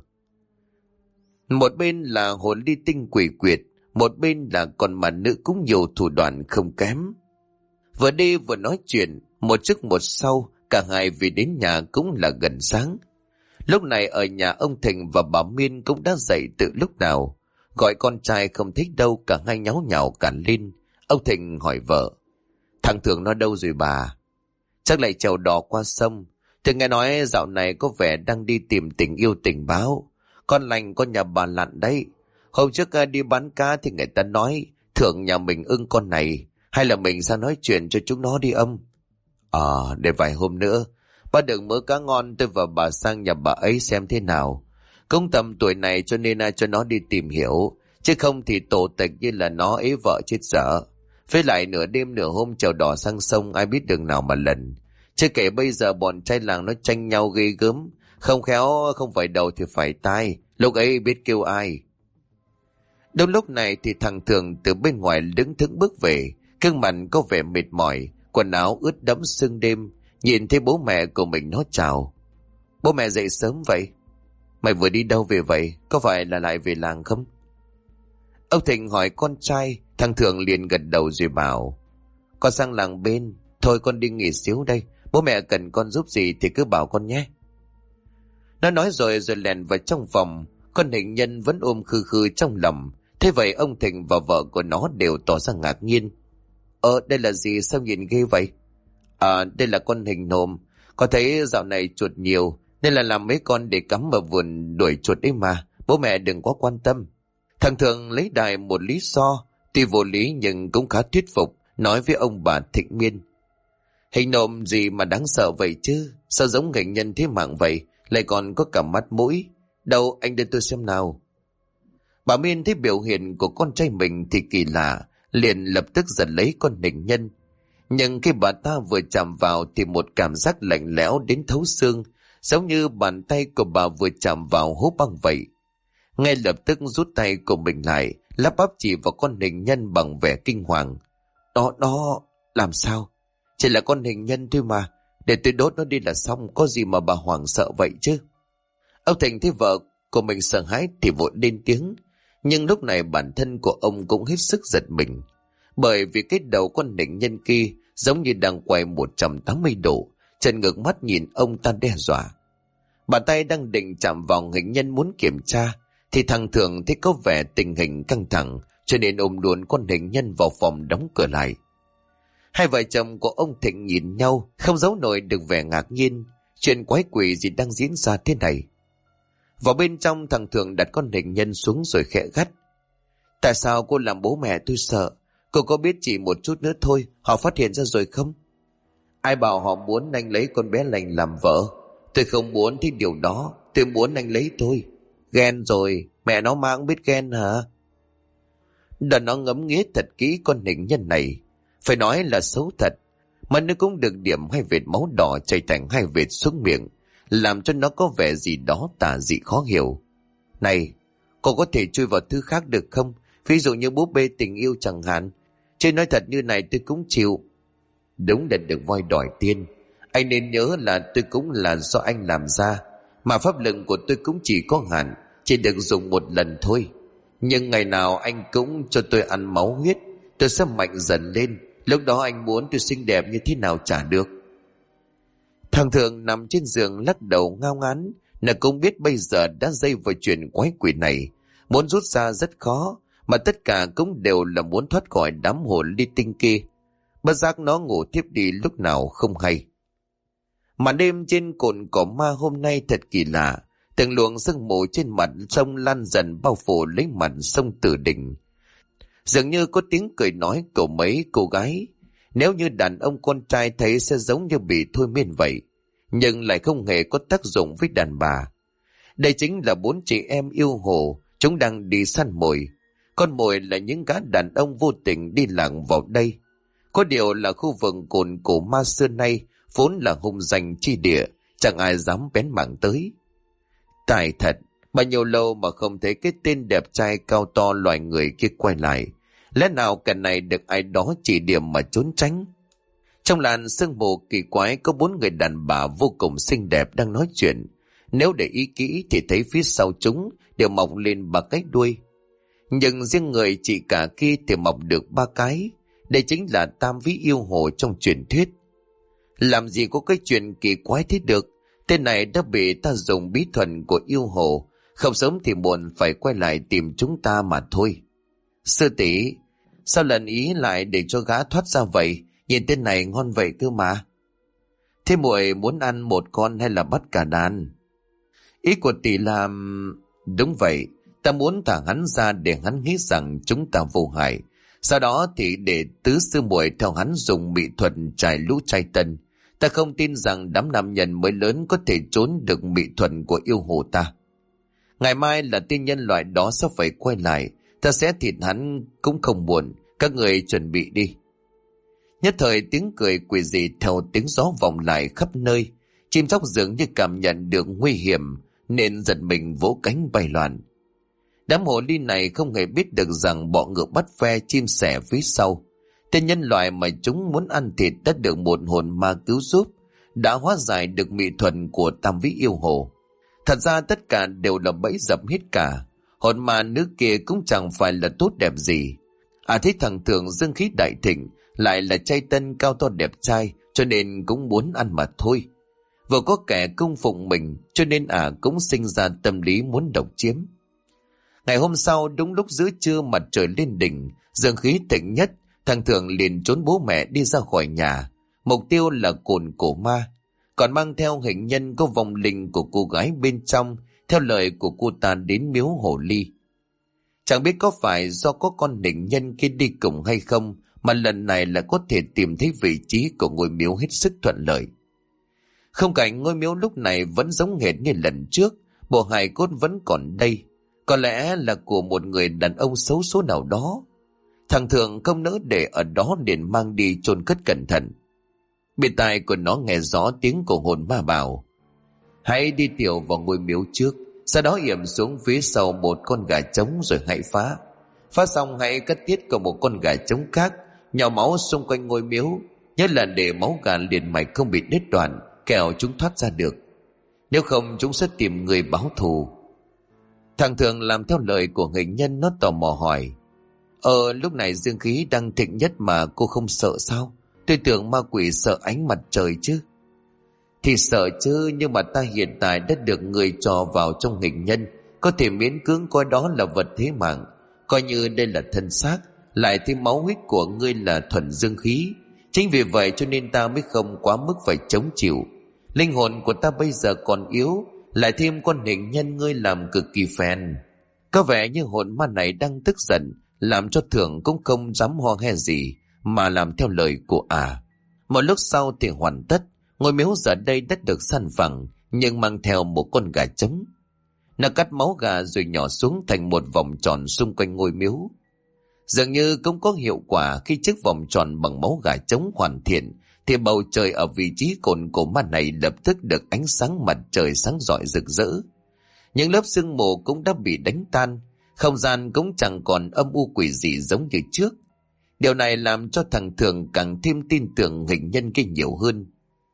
Một bên là hồn ly tinh quỷ quyệt, một bên là con mà nữ cũng nhiều thủ đoạn không kém. Vừa đi vừa nói chuyện, một trước một sau, cả hai về đến nhà cũng là gần sáng. Lúc này ở nhà ông Thịnh và bà Miên cũng đã dậy từ lúc nào. Gọi con trai không thích đâu, cả hai nháo nhào cản lên. Ông Thịnh hỏi vợ, thằng Thường nó đâu rồi bà? Chắc lại chèo đò qua sông. Thì nghe nói dạo này có vẻ đang đi tìm tình yêu tình báo. Con lành con nhà bà lặn đấy. Hôm trước đi bán cá thì người ta nói Thường nhà mình ưng con này. Hay là mình sang nói chuyện cho chúng nó đi ông? Để vài hôm nữa ba đừng mớ cá ngon, tôi và bà sang nhà bà ấy xem thế nào. Cũng tầm tuổi này cho nên cho nó đi tìm hiểu. Chứ không thì tổ tịch như là nó ế vợ chết dở. Với lại nửa đêm nửa hôm chèo đò sang sông, ai biết đường nào mà lần. Chưa kể bây giờ bọn trai làng nó tranh nhau ghê gớm, không khéo không phải đầu thì phải tai, lúc ấy biết kêu ai. Đúng lúc này thì thằng Thường từ bên ngoài đứng thững bước về, gương mặt có vẻ mệt mỏi, quần áo ướt đẫm sương đêm, nhìn thấy bố mẹ của mình nó chào. Bố mẹ dậy sớm vậy? Mày vừa đi đâu về vậy? Có phải là lại về làng không? Ông Thịnh hỏi con trai, thằng Thường liền gật đầu rồi bảo, con sang làng bên, thôi con đi nghỉ xíu đây, bố mẹ cần con giúp gì thì cứ bảo con nhé. Nó nói rồi lèn vào trong phòng, con hình nhân vẫn ôm khư khư trong lòng. Thế vậy ông Thịnh và vợ của nó đều tỏ ra ngạc nhiên. Đây là gì, sao nhìn ghê vậy? Đây là con hình nộm, có thấy dạo này chuột nhiều nên là làm mấy con để cắm vào vườn đuổi chuột ấy mà, bố mẹ đừng quá quan tâm. Thằng Thường lấy đại một lý do, tuy vô lý nhưng cũng khá thuyết phục, nói với ông bà Thịnh Miên. Hình nộm gì mà đáng sợ vậy chứ, sao giống hình nhân thế mạng vậy, lại còn có cả mắt mũi. Đâu, anh đưa tôi xem nào. Bà Miên thấy biểu hiện của con trai mình thì kỳ lạ, liền lập tức giật lấy con hình nhân. Nhưng khi bà ta vừa chạm vào thì một cảm giác lạnh lẽo đến thấu xương, giống như bàn tay của bà vừa chạm vào hố băng vậy. Ngay lập tức rút tay của mình lại, lắp bắp chỉ vào con hình nhân bằng vẻ kinh hoàng. Đó, làm sao? Chỉ là con hình nhân thôi mà, để tôi đốt nó đi là xong, có gì mà bà hoảng sợ vậy chứ? Ông Thịnh thấy vợ của mình sợ hãi thì vội lên tiếng, nhưng lúc này bản thân của ông cũng hết sức giật mình, bởi vì cái đầu con hình nhân kia giống như đang quay 180 độ, trần ngược mắt nhìn ông ta đe dọa. Bàn tay đang định chạm vào hình nhân muốn kiểm tra, thì thằng Thường thấy có vẻ tình hình căng thẳng, cho nên ôm luôn con hình nhân vào phòng đóng cửa lại. Hai vợ chồng của ông Thịnh nhìn nhau, không giấu nổi được vẻ ngạc nhiên, chuyện quái quỷ gì đang diễn ra thế này. Vào bên trong, thằng Thường đặt con hình nhân xuống rồi khẽ gắt. Tại sao cô làm bố mẹ tôi sợ? Cô có biết chỉ một chút nữa thôi, họ phát hiện ra rồi không? Ai bảo họ muốn anh lấy con bé lành làm vợ? Tôi không muốn thấy điều đó, tôi muốn anh lấy tôi. Ghen rồi, mẹ nó mà cũng biết ghen hả? Đàn nó ngẫm nghĩ thật kỹ con hình nhân này, phải nói là xấu thật, mà nó cũng được điểm hai vệt máu đỏ chảy thành hai vệt xuống miệng, làm cho nó có vẻ gì đó tà dị khó hiểu. Này, cô có thể chui vào thứ khác được không? Ví dụ như búp bê tình yêu chẳng hạn. Chứ nói thật như này tôi cũng chịu. Đúng là được voi đòi tiên. Anh nên nhớ là tôi cũng là do anh làm ra, mà pháp lực của tôi cũng chỉ có hạn, chỉ được dùng một lần thôi. Nhưng ngày nào anh cũng cho tôi ăn máu huyết, tôi sẽ mạnh dần lên. Lúc đó anh muốn tôi xinh đẹp như thế nào chả được. Thằng Thường nằm trên giường lắc đầu ngao ngán. Nó cũng biết bây giờ đã dây vào chuyện quái quỷ này, muốn rút ra rất khó, mà tất cả cũng đều là muốn thoát khỏi đám hồn ly tinh kia. Bất giác nó ngủ thiếp đi lúc nào không hay. Màn đêm trên cồn cỏ ma hôm nay thật kỳ lạ, từng luồng sương mù trên mặt sông lan dần bao phủ lấy mặt sông Tử Đình. Dường như có tiếng cười nói của mấy cô gái, nếu như đàn ông con trai thấy sẽ giống như bị thôi miên vậy, nhưng lại không hề có tác dụng với đàn bà. Đây chính là 4 chị em yêu hồ, chúng đang đi săn mồi. Con mồi là những gã đàn ông vô tình đi làng vào đây. Có điều là khu vực cồn cổ ma xưa nay vốn là hung danh chi địa, chẳng ai dám bén mảng tới. Tài thật, bao nhiêu lâu mà không thấy cái tên đẹp trai cao to loài người kia quay lại. Lẽ nào cái này được ai đó chỉ điểm mà trốn tránh? Trong làn sương mù kỳ quái có 4 người đàn bà vô cùng xinh đẹp đang nói chuyện. Nếu để ý kỹ thì thấy phía sau chúng đều mọc lên 3 cái đuôi. Nhưng riêng người chị cả kia thì mọc được 3 cái. Đây chính là tam vĩ yêu hồ trong truyền thuyết. Làm gì có cái chuyện kỳ quái thế được? Tên này đã bị ta dùng bí thuật của yêu hồ, không sớm thì muộn phải quay lại tìm chúng ta mà thôi. Sư tỷ, sao lần ý lại để cho gã thoát ra vậy? Nhìn tên này ngon vậy cơ mà. Thế muội muốn ăn một con hay là bắt cả đàn? Ý của tỷ là... Đúng vậy, ta muốn thả hắn ra để hắn nghĩ rằng chúng ta vô hại. Sau đó thì để tứ sư muội theo hắn dùng mỹ thuật trải lũ trai tân. Ta không tin rằng đám nam nhân mới lớn có thể trốn được mỹ thuật của yêu hồ ta. Ngày mai là tiên nhân loại đó sắp phải quay lại, ta sẽ thịt hắn cũng không muộn, các người chuẩn bị đi. Nhất thời tiếng cười quỷ dị theo tiếng gió vọng lại khắp nơi. Chim chóc dường như cảm nhận được nguy hiểm nên giật mình vỗ cánh bay loạn. Đám hồ ly này không hề biết được rằng bọ ngựa bắt ve chim sẻ phía sau. Tên nhân loại mà chúng muốn ăn thịt đã được một hồn ma cứu giúp, đã hóa giải được mỹ thuật của tam vĩ yêu hồ. Thật ra tất cả đều là bẫy dập hết cả. Hồn ma nữ kia cũng chẳng phải là tốt đẹp gì. Thấy thằng Thường dương khí đại thịnh, lại là trai tân cao to đẹp trai, cho nên cũng muốn ăn mà thôi. Vừa có kẻ cung phụng mình, cho nên cũng sinh ra tâm lý muốn độc chiếm. Ngày hôm sau, đúng lúc giữa trưa mặt trời lên đỉnh, dương khí thịnh nhất, thằng Thường liền trốn bố mẹ đi ra khỏi nhà. Mục tiêu là cồn cổ ma, còn mang theo hình nhân có vong linh của cô gái bên trong, theo lời của cô ta đến miếu hồ ly. Chẳng biết có phải do có con hình nhân kia đi cùng hay không, mà lần này là có thể tìm thấy vị trí của ngôi miếu hết sức thuận lợi. Không cảnh ngôi miếu lúc này vẫn giống hệt như lần trước, bộ hài cốt vẫn còn đây, có lẽ là của một người đàn ông xấu số nào đó. Thằng Thường không nỡ để ở đó, liền mang đi chôn cất cẩn thận. Bên tai của nó nghe rõ tiếng của hồn ma bảo: hãy đi tiểu vào ngôi miếu trước, sau đó yểm xuống phía sau một con gà trống rồi hãy phá. Phá xong hãy cắt tiết của một con gà trống khác, nhào máu xung quanh ngôi miếu, nhớ là để máu gà liền mạch không bị đứt đoạn, kẻo chúng thoát ra được. Nếu không chúng sẽ tìm người báo thù. Thằng Thường làm theo lời của hình nhân. Nó tò mò hỏi: lúc này dương khí đang thịnh nhất mà cô không sợ sao? Tôi tưởng ma quỷ sợ ánh mặt trời chứ. Thì sợ chứ, nhưng mà ta hiện tại đã được người trò vào trong hình nhân, có thể miễn cưỡng coi đó là vật thế mạng, coi như đây là thân xác, lại thêm máu huyết của ngươi là thuần dương khí. Chính vì vậy cho nên ta mới không quá mức phải chống chịu. Linh hồn của ta bây giờ còn yếu, lại thêm con hình nhân ngươi làm cực kỳ phèn. Có vẻ như hồn ma này đang tức giận, làm cho Thường cũng không dám ho he gì, mà làm theo lời của Một lúc sau thì hoàn tất. Ngôi miếu giờ đây đã được san phẳng, nhưng mang theo một con gà trống. Nó cắt máu gà rồi nhỏ xuống thành một vòng tròn xung quanh ngôi miếu. Dường như cũng có hiệu quả. Khi chiếc vòng tròn bằng máu gà trống hoàn thiện, thì bầu trời ở vị trí cồn cổ ma này lập tức được ánh sáng mặt trời sáng rọi rực rỡ. Những lớp sương mù cũng đã bị đánh tan, không gian cũng chẳng còn âm u quỷ dị giống như trước. Điều này làm cho thằng Thường càng thêm tin tưởng hình nhân kia nhiều hơn.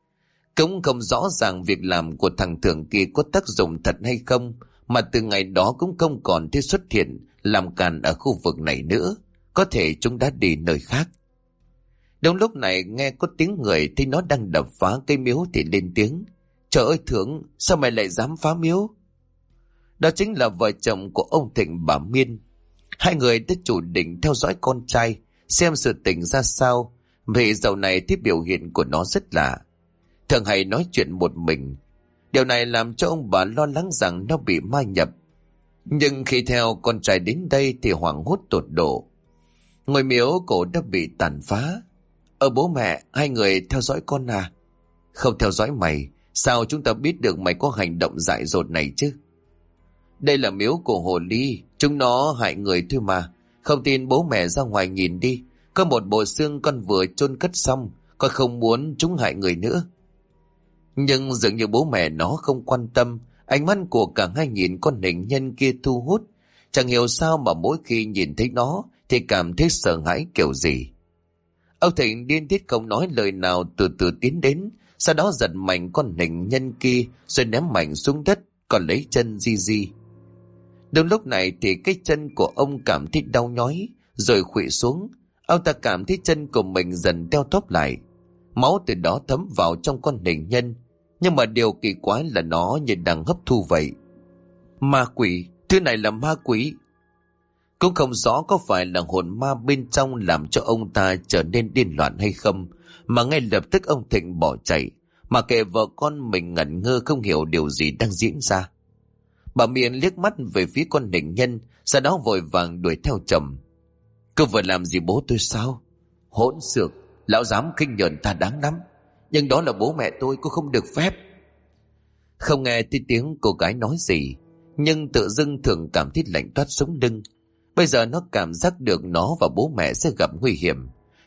Cũng không rõ ràng việc làm của thằng Thường kia có tác dụng thật hay không, mà từ ngày đó cũng không còn thấy xuất hiện làm càn ở khu vực này nữa. Có thể chúng đã đi nơi khác. Đúng lúc này nghe có tiếng người, thấy nó đang đập phá cây miếu thì lên tiếng: trời ơi Thưởng, sao mày lại dám phá miếu? Đó chính là vợ chồng của ông Thịnh bà Miên. Hai người đã chủ định theo dõi con trai, xem sự tình ra sao, vì dạo này thấy biểu hiện của nó rất lạ. Thường hay nói chuyện một mình. Điều này làm cho ông bà lo lắng rằng nó bị ma nhập. Nhưng khi theo con trai đến đây thì hoảng hốt tột độ. Ngôi miếu cổ đã bị tàn phá. Bố mẹ, hai người theo dõi con à? Không theo dõi mày, sao chúng ta biết được mày có hành động dại dột này chứ? Đây là miếu của hồ ly, chúng nó hại người thôi mà. Không tin bố mẹ ra ngoài nhìn đi, có một bộ xương con vừa chôn cất xong, con không muốn chúng hại người nữa. Nhưng dường như bố mẹ nó không quan tâm. Ánh mắt của cả hai nhìn con hình nhân kia thu hút. Chẳng hiểu sao mà mỗi khi nhìn thấy nó thì cảm thấy sợ hãi kiểu gì. Ông Thịnh điên tiết không nói lời nào, từ từ tiến đến, sau đó giật mạnh con hình nhân kia rồi ném mạnh xuống đất, còn lấy chân di. Đúng lúc này thì cái chân của ông cảm thấy đau nhói rồi khuỵu xuống. Ông ta cảm thấy chân của mình dần teo tóp lại. Máu từ đó thấm vào trong con hình nhân, nhưng mà điều kỳ quái là nó như đang hấp thu vậy. Ma quỷ, thứ này là ma quỷ. Cũng không rõ có phải là hồn ma bên trong làm cho ông ta trở nên điên loạn hay không, mà ngay lập tức ông Thịnh bỏ chạy, mà kệ vợ con mình ngẩn ngơ không hiểu điều gì đang diễn ra. Bà Miên liếc mắt về phía con hình nhân, sau đó vội vàng đuổi theo chồng. Cô vừa làm gì bố tôi sao? Hỗn xược, lão dám khinh nhờn ta đáng lắm. Nhưng đó là bố mẹ tôi, cô không được phép. Không nghe thấy tiếng cô gái nói gì, nhưng tự dưng Thường cảm thấy lạnh toát sống lưng. Bây giờ nó cảm giác được nó và bố mẹ sẽ gặp nguy hiểm.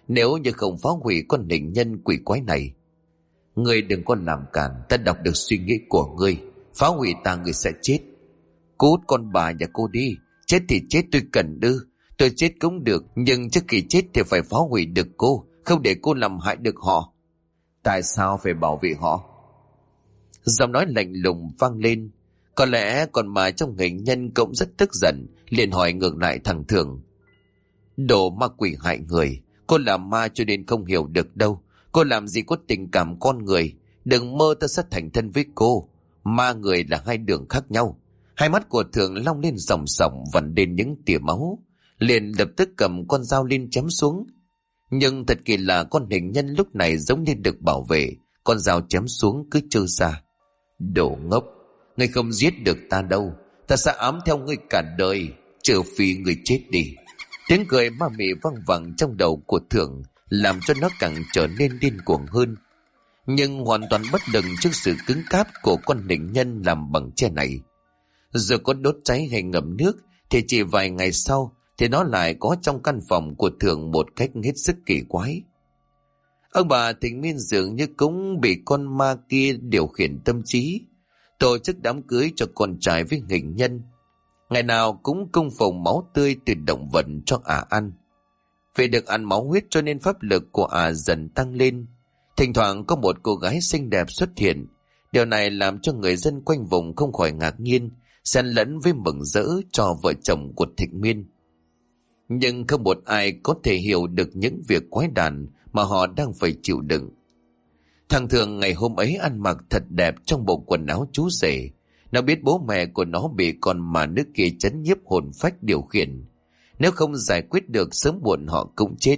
Nếu như không phá hủy con hình nhân quỷ quái này. Ngươi đừng có làm cản, ta đọc được suy nghĩ của ngươi. Phá hủy ta ngươi sẽ chết. Cút con bà nhà cô đi. Chết thì chết, tôi cần đưa. Tôi chết cũng được, nhưng trước khi chết thì phải phá hủy được cô, không để cô làm hại được họ. Tại sao phải bảo vệ họ? Giọng nói lạnh lùng vang lên. Có lẽ con ma trong hình nhân cũng rất tức giận, liền hỏi ngược lại thằng Thường. Đồ ma quỷ hại người, cô là ma cho nên không hiểu được đâu. Cô làm gì có tình cảm con người. Đừng mơ ta sẽ thành thân với cô. Ma người là hai đường khác nhau. Hai mắt của Thường long lên sòng sòng, vằn lên những tia máu, liền lập tức cầm con dao lên chém xuống. Nhưng thật kỳ lạ, con hình nhân lúc này giống như được bảo vệ, con dao chém xuống cứ trơ ra. Đồ ngốc, ngươi không giết được ta đâu, ta sẽ ám theo ngươi cả đời, trừ phi ngươi chết đi. Tiếng cười ma mị văng vẳng trong đầu của Thường, làm cho nó càng trở nên điên cuồng hơn. Nhưng hoàn toàn bất lực trước sự cứng cáp của con hình nhân làm bằng tre này. Dù có đốt cháy hay ngậm nước thì chỉ vài ngày sau thì nó lại có trong căn phòng của Thường một cách hết sức kỳ quái. Ông bà Thịnh Miên dường như cũng bị con ma kia điều khiển tâm trí, tổ chức đám cưới cho con trai với hình nhân. Ngày nào cũng cung phụng máu tươi từ động vật cho ăn. Vì được ăn máu huyết cho nên pháp lực của dần tăng lên. Thỉnh thoảng có một cô gái xinh đẹp xuất hiện. Điều này làm cho người dân quanh vùng không khỏi ngạc nhiên, xen lẫn với mừng rỡ cho vợ chồng của Thịnh Miên. Nhưng không một ai có thể hiểu được những việc quái đản mà họ đang phải chịu đựng. Thằng Thường ngày hôm ấy ăn mặc thật đẹp trong bộ quần áo chú rể. Nó biết bố mẹ của nó bị con ma nước kia trấn nhiếp hồn phách điều khiển. Nếu không giải quyết được sớm muộn họ cũng chết.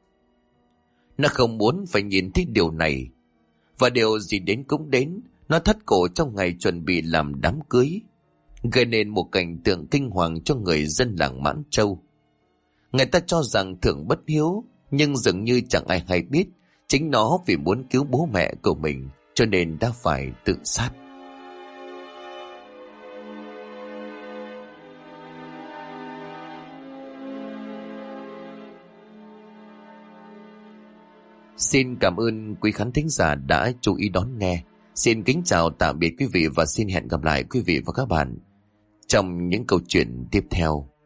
Nó không muốn phải nhìn thấy điều này. Và điều gì đến cũng đến, nó thắt cổ trong ngày chuẩn bị làm đám cưới, gây nên một cảnh tượng kinh hoàng cho người dân làng Mãn Châu. Người ta cho rằng Thường bất hiếu, nhưng dường như chẳng ai hay biết chính nó vì muốn cứu bố mẹ của mình cho nên đã phải tự sát. Xin cảm ơn quý khán thính giả đã chú ý đón nghe. Xin kính chào tạm biệt quý vị và xin hẹn gặp lại quý vị và các bạn trong những câu chuyện tiếp theo.